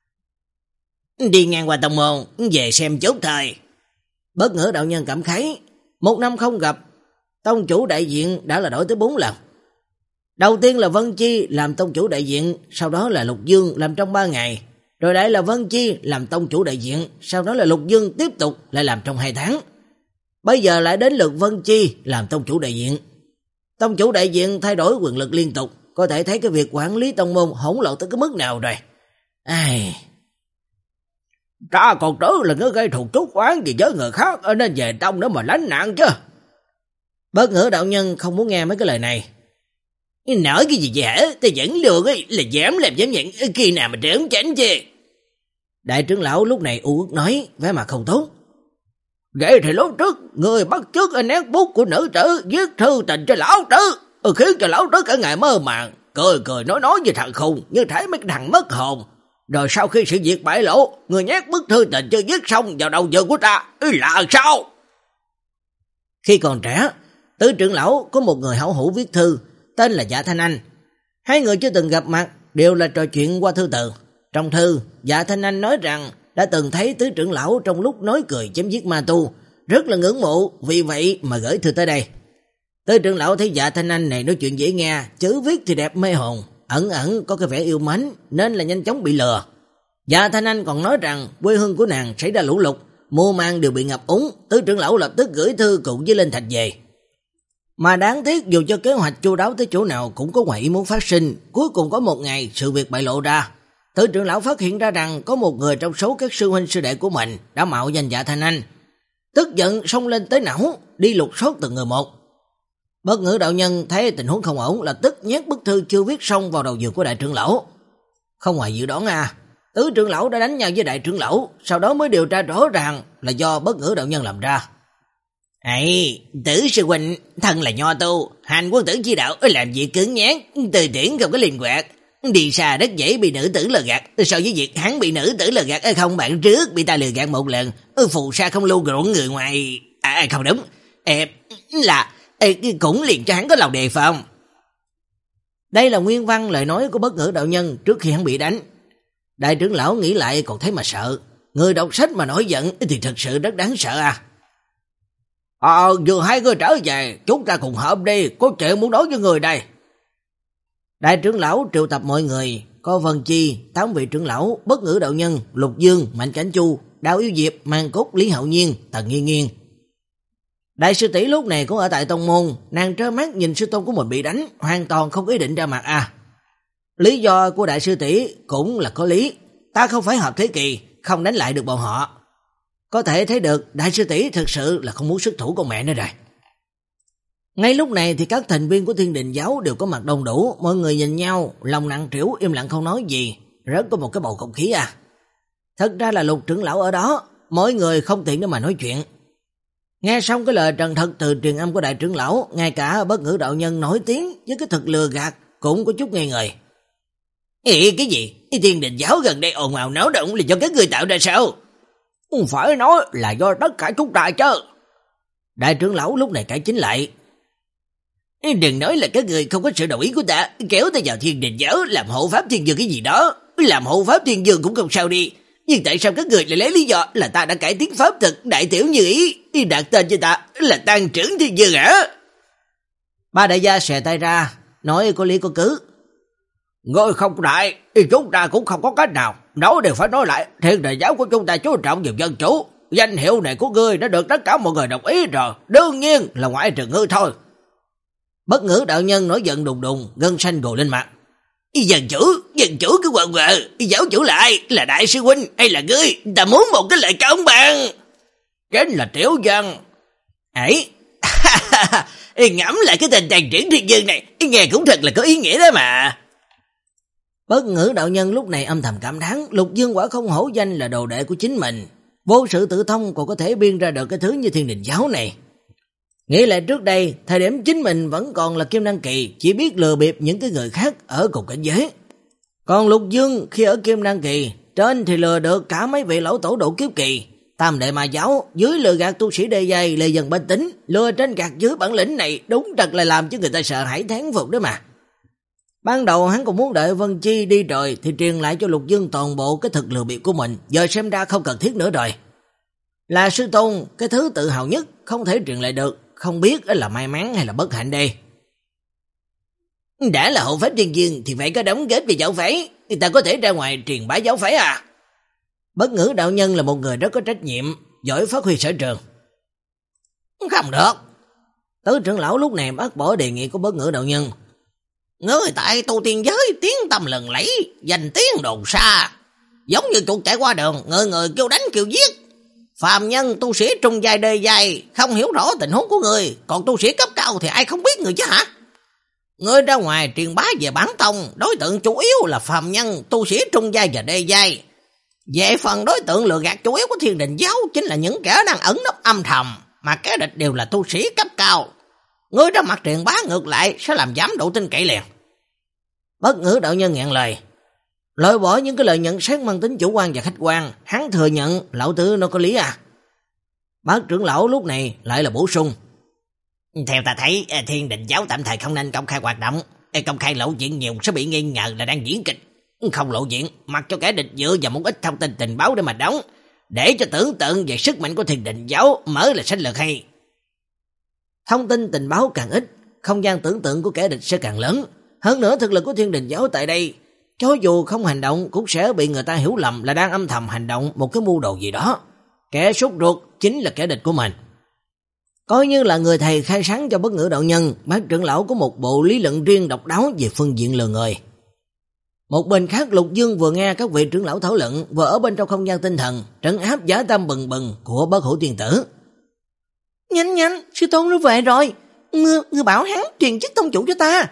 Đi ngang qua tông môn, về xem chút thôi. Bất Ngữ đạo nhân cảm khái, một năm không gặp, tông chủ đại diện đã là đổi tới bốn lần. Đầu tiên là Vân Chi làm tông chủ đại diện, sau đó là Lục Dương làm trong ba ngày, rồi lại là Vân Chi làm tông chủ đại diện, sau đó là Lục Dương tiếp tục lại làm trong hai tháng. Bây giờ lại đến lượt Vân Chi làm tông chủ đại diện. Tông chủ đại diện thay đổi quyền lực liên tục, có thể thấy cái việc quản lý tông môn hỗn loạn tới cái mức nào rồi. Ai... Ta còn tưởng là nó gây thù chuốc oán gì với người khác nên về tông đó mà lánh nạn chứ. Bất Ngữ đạo nhân không muốn nghe mấy cái lời này. Nói cái gì vậy hả? Ta vẫn lừa ấy, là dám làm dám nhận, khi nào mà trốn tránh chứ. Đại trưởng lão lúc này u uất nói, vẻ mặt không tốt. Vậy thì lúc trước, người bắt chước nét bút của nữ tử viết thư tình cho lão tử, khiến cho lão tử cả ngày mơ màng, cười cười nói nói với thằng khùng, như thấy mấy thằng mất hồn. Rồi sau khi sự việc bại lộ, người nhét bức thư tình chưa viết xong vào đầu giường của ta, là sao? Khi còn trẻ, tứ trưởng lão có một người hảo hữu viết thư, tên là Dạ Thanh Anh. Hai người chưa từng gặp mặt, đều là trò chuyện qua thư từ. Trong thư, Dạ Thanh Anh nói rằng đã từng thấy tứ trưởng lão trong lúc nói cười chém giết ma tu, rất là ngưỡng mộ, vì vậy mà gửi thư tới đây. Tứ trưởng lão thấy Dạ Thanh Anh này nói chuyện dễ nghe, chữ viết thì đẹp mê hồn, ẩn ẩn có cái vẻ yêu mến, nên là nhanh chóng bị lừa. Dạ Thanh Anh còn nói rằng quê hương của nàng xảy ra lũ lụt, mùa màng đều bị ngập úng, tứ trưởng lão lập tức gửi thư cùng với Linh Thạch về. Mà đáng tiếc dù cho kế hoạch chu đáo tới chỗ nào cũng có ngoài ý muốn phát sinh, cuối cùng có một ngày sự việc bại lộ ra. Tứ trưởng lão phát hiện ra rằng có một người trong số các sư huynh sư đệ của mình đã mạo danh Dạ Thanh Anh. Tức giận xông lên tới não, đi lục soát từng người một. Bất Ngữ đạo nhân thấy tình huống không ổn, lập tức nhét bức thư chưa viết xong vào đầu giường của đại trưởng lão. Không ngoài dự đoán à, tứ trưởng lão đã đánh nhau với đại trưởng lão, sau đó mới điều tra rõ ràng là do Bất Ngữ đạo nhân làm ra. Ấy, Tử sư huynh thân là nho tu, hành quân tử chi đạo, làm việc cứng nhát, từ điển không có linh hoạt, đi xa rất dễ bị nữ tử lừa gạt. So với việc hắn bị nữ tử lừa gạt không bạn trước bị ta lừa gạt một lần, phù sa không lưu ruộng người ngoài. À không đúng, em là cũng liền cho hắn có lòng đề phòng. Đây là nguyên văn lời nói của Bất Ngữ đạo nhân trước khi hắn bị đánh. Đại trưởng lão nghĩ lại còn thấy mà sợ, người đọc sách mà nổi giận thì thật sự rất đáng sợ à. Ờ, vừa hai người trở về, chúng ta cùng hợp đi, có chuyện muốn nói với người đây. Đại trưởng lão triệu tập mọi người, có Vân Chi, tám vị trưởng lão, Bất Ngữ đạo nhân, Lục Dương, Mạnh Cảnh Chu, Đào Yêu Diệp, Mang Cốt, Lý Hạo Nhiên, Tần Nghiên Nghiên. Đại sư tỷ lúc này cũng ở tại tông môn, nàng trơ mắt nhìn sư tôn của mình bị đánh, hoàn toàn không ý định ra mặt à. Lý do của đại sư tỷ cũng là có lý, ta không phải hợp thế kỳ, không đánh lại được bọn họ. Có thể thấy được đại sư tỷ thực sự là không muốn xuất thủ con mẹ nữa rồi. Ngay lúc này thì các thành viên của Thiên Đình giáo đều có mặt đông đủ, mọi người nhìn nhau, lòng nặng trĩu im lặng không nói gì, rất có một cái bầu không khí à. Thật ra là Lục trưởng lão ở đó, mỗi người không tiện để mà nói chuyện. Nghe xong cái lời trần thật từ truyền âm của đại trưởng lão, ngay cả Bất Ngữ đạo nhân nổi tiếng với cái thực lừa gạt cũng có chút ngây người. Ê, cái gì? Thiên Đình giáo gần đây ồn ào náo động là do các người tạo ra sao? Không phải nói là do tất cả chúng ta chứ. Đại trưởng lão lúc này cải chính lại. Đừng nói là các người không có sự đồng ý của ta, kéo ta vào Thiên Đình giáo làm hộ pháp thiên dương cái gì đó. Làm hộ pháp thiên dương cũng không sao đi. Nhưng tại sao các người lại lấy lý do là ta đã cải tiến pháp thực đại tiểu như ý, đặt tên cho ta là Tăng trưởng thiên dương hả? Ba đại gia xòe tay ra, nói có lý có cứ. Ngươi không đại, chúng ta cũng không có cách nào. Nói đều phải nói lại, Thiên Đình giáo của chúng ta chú trọng vào dân chủ. Danh hiệu này của ngươi đã được tất cả mọi người đồng ý rồi, đương nhiên là ngoại trừ ngươi thôi. Bất Ngữ đạo nhân nổi giận đùng đùng, gân xanh gồ lên mặt. Dân chủ, dân chủ cái quần quờ, giáo chủ là ai? Là đại sư huynh hay là ngươi? Ta muốn một cái lời công bằng. Chính là Tiểu Dân. Ấy, ngẫm lại cái tên Tăng trưởng thiên dương này, nghe cũng thật là có ý nghĩa đó mà. Bất Ngữ đạo nhân lúc này âm thầm cảm thán, Lục Dương quả không hổ danh là đồ đệ của chính mình, vô sự tự thông còn có thể biên ra được cái thứ như Thiên Đình giáo này. Nghĩ lại trước đây, thời điểm chính mình vẫn còn là Kim Đăng Kỳ, chỉ biết lừa bịp những cái người khác ở cùng cảnh giới. Còn Lục Dương khi ở Kim Đăng Kỳ, trên thì lừa được cả mấy vị lão tổ độ kiếp kỳ, tam đệ ma giáo, dưới lừa gạt tu sĩ đề dày lề dần bách tính, lừa trên gạt dưới bản lĩnh này đúng thật là làm cho người ta sợ hãi thán phục đó mà. Ban đầu hắn còn muốn đợi Vân Chi đi rồi thì truyền lại cho Lục Dương toàn bộ cái thực lừa bịp của mình, giờ xem ra không cần thiết nữa rồi. Là sư tôn, cái thứ tự hào nhất không thể truyền lại được, không biết là may mắn hay là bất hạnh đây. Đã là hộ pháp thiên dương thì phải có đóng kết về giáo phái, người ta có thể ra ngoài truyền bá giáo phái à. Bất Ngữ đạo nhân là một người rất có trách nhiệm, giỏi phát huy sở trường. Không được. Tứ trưởng lão lúc này bác bỏ đề nghị của Bất Ngữ đạo nhân. Người tại tu tiên giới tiếng tăm lừng lẫy, danh tiếng đồn xa, giống như chuột chạy qua đường, người người kêu đánh kêu giết. Phàm nhân tu sĩ trung giai đời dài không hiểu rõ tình huống của người, còn tu sĩ cấp cao thì ai không biết người chứ hả? Người ra ngoài truyền bá về bản tông, đối tượng chủ yếu là phàm nhân tu sĩ trung giai và đời dài. Về phần đối tượng lừa gạt chủ yếu của Thiên Đình giáo chính là những kẻ đang ẩn nấp âm thầm, mà kẻ địch đều là tu sĩ cấp cao. Người ra mặt truyền bá ngược lại sẽ làm giảm độ tin cậy liền. Bất Ngữ đạo nhân ngẹn lời. Loại bỏ những cái lời nhận xét mang tính chủ quan và khách quan, hắn thừa nhận lão tử nó có lý à. Bác trưởng lão lúc này lại là bổ sung. Theo ta thấy Thiên Đình giáo tạm thời không nên công khai hoạt động, Ê, công khai lộ diện nhiều sẽ bị nghi ngờ là đang diễn kịch. Không lộ diện, mặc cho kẻ địch dựa vào một ít thông tin tình báo để mà đóng, để cho tưởng tượng về sức mạnh của Thiên Đình Giáo mới là sách lược hay. Thông tin tình báo càng ít, không gian tưởng tượng của kẻ địch sẽ càng lớn. Hơn nữa thực lực của Thiên Đình Giáo tại đây, cho dù không hành động cũng sẽ bị người ta hiểu lầm là đang âm thầm hành động một cái mưu đồ gì đó. Kẻ sốt ruột chính là kẻ địch của mình. Coi như là người thầy khai sáng cho Bất Ngữ đạo nhân, bác trưởng lão có một bộ lý luận riêng độc đáo về phương diện lừa người. Một bên khác, Lục Dương vừa nghe các vị trưởng lão thảo luận, vừa ở bên trong không gian tinh thần trấn áp dã tâm bừng bừng của Bất Hủ Tiên Tử. Nhanh nhanh, sư tôn nó về rồi. Ngươi, ngươi bảo hắn truyền chức tông chủ cho ta.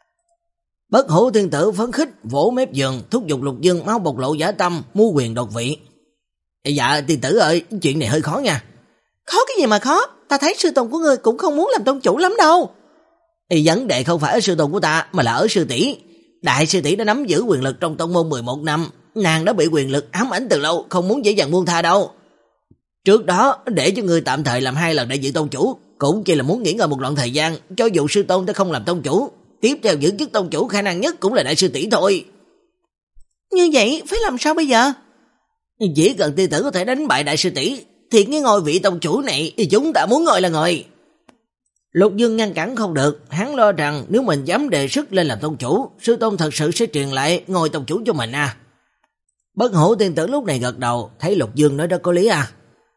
Bất Hủ Tiên Tử phấn khích vỗ mép giường, thúc giục Lục Dương mau bộc lộ dã tâm, mưu quyền đột vị. Dạ tiên tử ơi, chuyện này hơi khó nha. Khó cái gì mà khó, ta thấy sư tôn của ngươi cũng không muốn làm tông chủ lắm đâu. Vấn đề không phải ở sư tôn của ta mà là ở sư tỷ. Đại sư tỷ đã nắm giữ quyền lực trong tông môn mười một năm, nàng đã bị quyền lực ám ảnh từ lâu, không muốn dễ dàng buông tha đâu. Trước đó để cho ngươi tạm thời làm hai lần đại dự tông chủ, cũng chỉ là muốn nghỉ ngơi một đoạn thời gian, cho dù sư tôn ta không làm tông chủ, tiếp theo giữ chức tông chủ khả năng nhất cũng là đại sư tỷ thôi. Như vậy phải làm sao bây giờ? Chỉ cần tiên tử có thể đánh bại đại sư tỷ, thì cái ngôi vị tông chủ này chúng ta muốn ngồi là ngồi. Lục Dương ngăn cản không được, hắn lo rằng nếu mình dám đề xuất lên làm tông chủ, sư tôn thật sự sẽ truyền lại ngôi tông chủ cho mình à. Bất Hủ Tiên Tử lúc này gật đầu, thấy Lục Dương nói rất có lý à.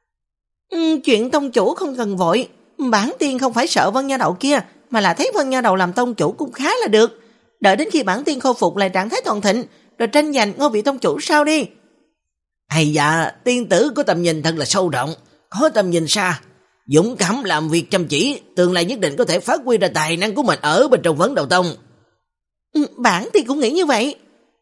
Ừ, chuyện tông chủ không cần vội, bản tiên không phải sợ Vân Nha Đầu kia, mà là thấy Vân Nha Đầu làm tông chủ cũng khá là được. Đợi đến khi bản tiên khôi phục lại trạng thái toàn thịnh, rồi tranh giành ngôi vị tông chủ sao đi. Hay dạ, tiên tử có tầm nhìn thật là sâu rộng, có tầm nhìn xa, dũng cảm làm việc chăm chỉ, tương lai nhất định có thể phát huy ra tài năng của mình ở bên trong Vấn Đầu Tông. Ừ, bản tiên cũng nghĩ như vậy.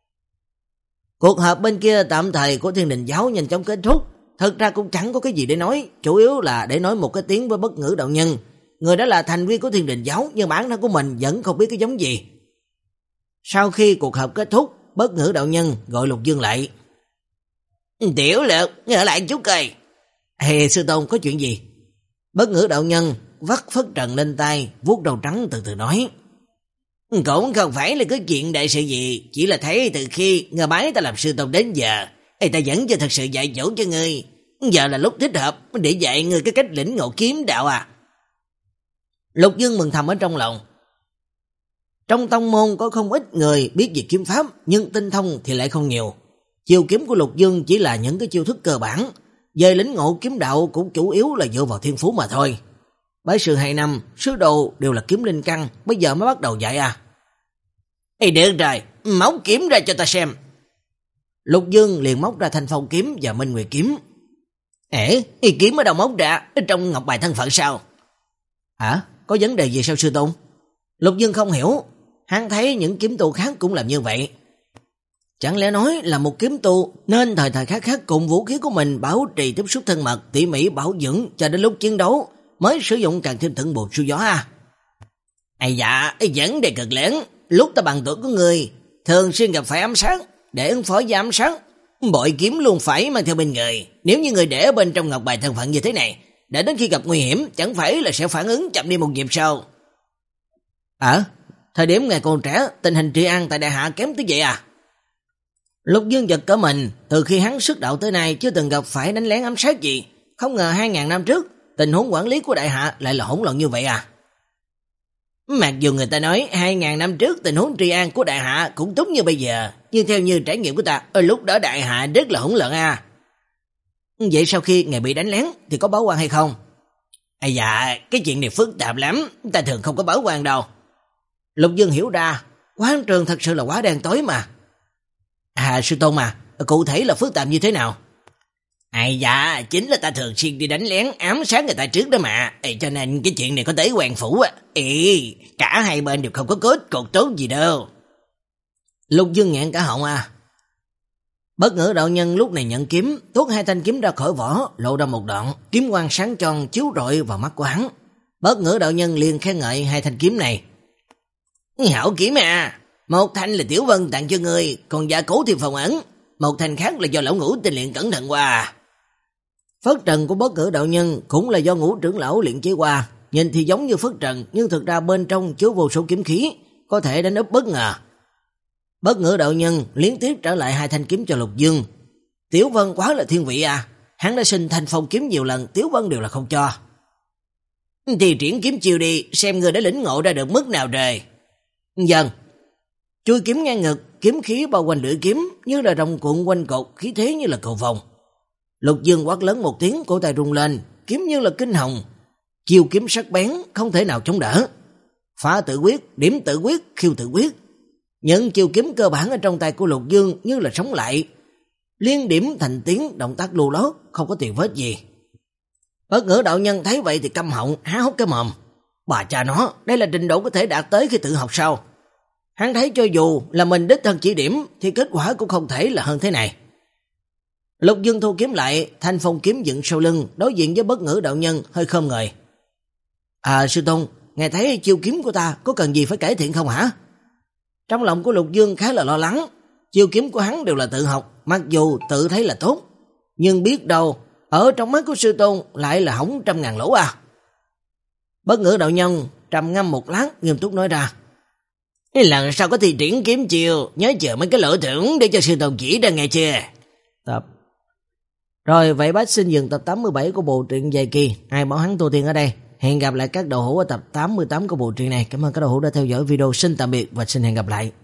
Cuộc họp bên kia tạm thời của Thiên Đình Giáo nhanh chóng kết thúc. Thật ra cũng chẳng có cái gì để nói, chủ yếu là để nói một cái tiếng với Bất Ngữ đạo nhân. Người đó là thành viên của Thiên Đình Giáo, nhưng bản thân của mình vẫn không biết cái giống gì. Sau khi cuộc họp kết thúc, Bất Ngữ đạo nhân gọi Lục Dương lại. Tiểu Lực, ở lại chút coi. Hề sư tôn, có chuyện gì? Bất Ngữ đạo nhân vắt phất trần lên tay, vuốt đầu trắng từ từ nói. Cũng không phải là có chuyện đại sự gì, chỉ là thấy từ khi người bái ta làm sư tôn đến giờ, ê, ta vẫn chưa thật sự dạy dỗ cho ngươi. Giờ là lúc thích hợp để dạy ngươi cái cách lĩnh ngộ kiếm đạo à. Lục Dương mừng thầm ở trong lòng. Trong tông môn có không ít người biết về kiếm pháp, nhưng tinh thông thì lại không nhiều. Chiêu kiếm của Lục Dương chỉ là những cái chiêu thức cơ bản, về lĩnh ngộ kiếm đạo cũng chủ yếu là dựa vào thiên phú mà thôi. Bái sư hai năm, sứ đồ đều là kiếm linh căn, bây giờ mới bắt đầu dạy à. Ê, được rồi, móc kiếm ra cho ta xem. Lục Dương liền móc ra Thanh Phong kiếm và Minh Nguyệt kiếm. Ê, ý kiếm ở đâu móc ra, trong ngọc bài thân phận sao? Hả? Có vấn đề gì sao sư tôn? Lục Dương không hiểu, hắn thấy những kiếm tu khác cũng làm như vậy. Chẳng lẽ nói là một kiếm tu nên thời thời khắc khắc cùng vũ khí của mình bảo trì tiếp xúc thân mật, tỉ mỉ bảo dưỡng cho đến lúc chiến đấu mới sử dụng càng thêm thuận buồm xuôi gió à? Ây dạ, vấn đề cực lớn. Lúc ta bằng tuổi của người thường xuyên gặp phải ám sát, để ứng phó với ám sát, bội kiếm luôn phải mang theo bên người. Nếu như người để ở bên trong ngọc bài thân phận như thế này, để đến khi gặp nguy hiểm chẳng phải là sẽ phản ứng chậm đi một nhịp sao? À, thời điểm ngày còn trẻ, tình hình trị an tại đại hạ kém tới vậy à? Lục Dương giật cả mình, từ khi hắn xuất đạo tới nay chưa từng gặp phải đánh lén ám sát gì, không ngờ hai ngàn năm trước tình huống quản lý của đại hạ lại là hỗn loạn như vậy à? Mặc dù người ta nói hai ngàn năm trước tình huống trị an của đại hạ cũng tốt như bây giờ, nhưng theo như trải nghiệm của ta, ở lúc đó đại hạ rất là hỗn loạn à. Vậy sau khi ngài bị đánh lén thì có báo quan hay không? À dạ, cái chuyện này phức tạp lắm, ta thường không có báo quan đâu. Lục Dương hiểu ra, quán trường thật sự là quá đen tối mà. À sư tôn mà, cụ thể là phức tạp như thế nào? À dạ, chính là ta thường xuyên đi đánh lén ám sát người ta trước đó mà. Ê, cho nên cái chuyện này có tới hoàng phủ á. Ê, cả hai bên đều không có cốt cột tốt gì đâu. Lục Dương nghẹn cả họng à. Bất Ngữ đạo nhân lúc này nhận kiếm, tuốt hai thanh kiếm ra khỏi vỏ, lộ ra một đoạn, kiếm quang sáng tròn chiếu rọi vào mắt của hắn. Bất Ngữ đạo nhân liền khen ngợi hai thanh kiếm này. Hảo kiếm à, một thanh là Tiểu Vân tặng cho ngươi, còn giả cố thì phòng ẩn, một thanh khác là do lão Ngũ tinh luyện cẩn thận qua. Phất trần của Bất Ngữ đạo nhân cũng là do Ngũ trưởng lão luyện chế qua, nhìn thì giống như phất trần nhưng thực ra bên trong chứa vô số kiếm khí, có thể đánh úp bất ngờ. Bất ngờ đạo nhân liên tiếp trả lại hai thanh kiếm cho Lục Dương. Tiểu Vân quá là thiên vị à, hắn đã xin thanh phong kiếm nhiều lần, Tiểu Vân đều là không cho. Thì triển kiếm chiêu đi, xem người đã lĩnh ngộ ra được mức nào rồi. Dần. Chui kiếm ngang ngực, kiếm khí bao quanh lưỡi kiếm như là rồng cuộn quanh cột, khí thế như là cầu vồng. Lục Dương quát lớn một tiếng, cổ tay rung lên, kiếm như là kinh hồng, chiêu kiếm sắc bén không thể nào chống đỡ. Phá tự quyết, điểm tự quyết, khiêu tự quyết. Những chiêu kiếm cơ bản ở trong tay của Lục Dương như là sống lại, liên điểm thành tiếng, động tác lưu lót, không có tiền vết gì. Bất ngờ đạo nhân thấy vậy thì câm họng, há hốc cái mồm. Bà cha nó, đây là trình độ có thể đạt tới khi tự học sao? Hắn thấy cho dù là mình đích thân chỉ điểm thì kết quả cũng không thể là hơn thế này. Lục Dương thu kiếm lại, thanh phong kiếm dựng sau lưng, đối diện với bất ngờ đạo nhân hơi khom người. À sư tôn, nghe thấy chiêu kiếm của ta có cần gì phải cải thiện không hả? Trong lòng của Lục Dương khá là lo lắng, chiêu kiếm của hắn đều là tự học, mặc dù tự thấy là tốt, nhưng biết đâu ở trong mắt của sư tôn lại là hỏng trăm ngàn lỗ à. Bất ngờ đạo nhân trầm ngâm một lát, nghiêm túc nói ra. Lần sau có thi triển kiếm chiêu, nhớ chờ mấy cái lỗ thưởng để cho sư tôn chỉ ra nghe chưa? Tập. Rồi vậy bác xin dừng tập tám mươi bảy của bộ truyện dài kỳ Ai Bảo Hắn Tu Tiên ở đây. Hẹn gặp lại các đầu hữu ở tập tám mươi tám của bộ truyện này. Cảm ơn các đầu hữu đã theo dõi video. Xin tạm biệt và xin hẹn gặp lại.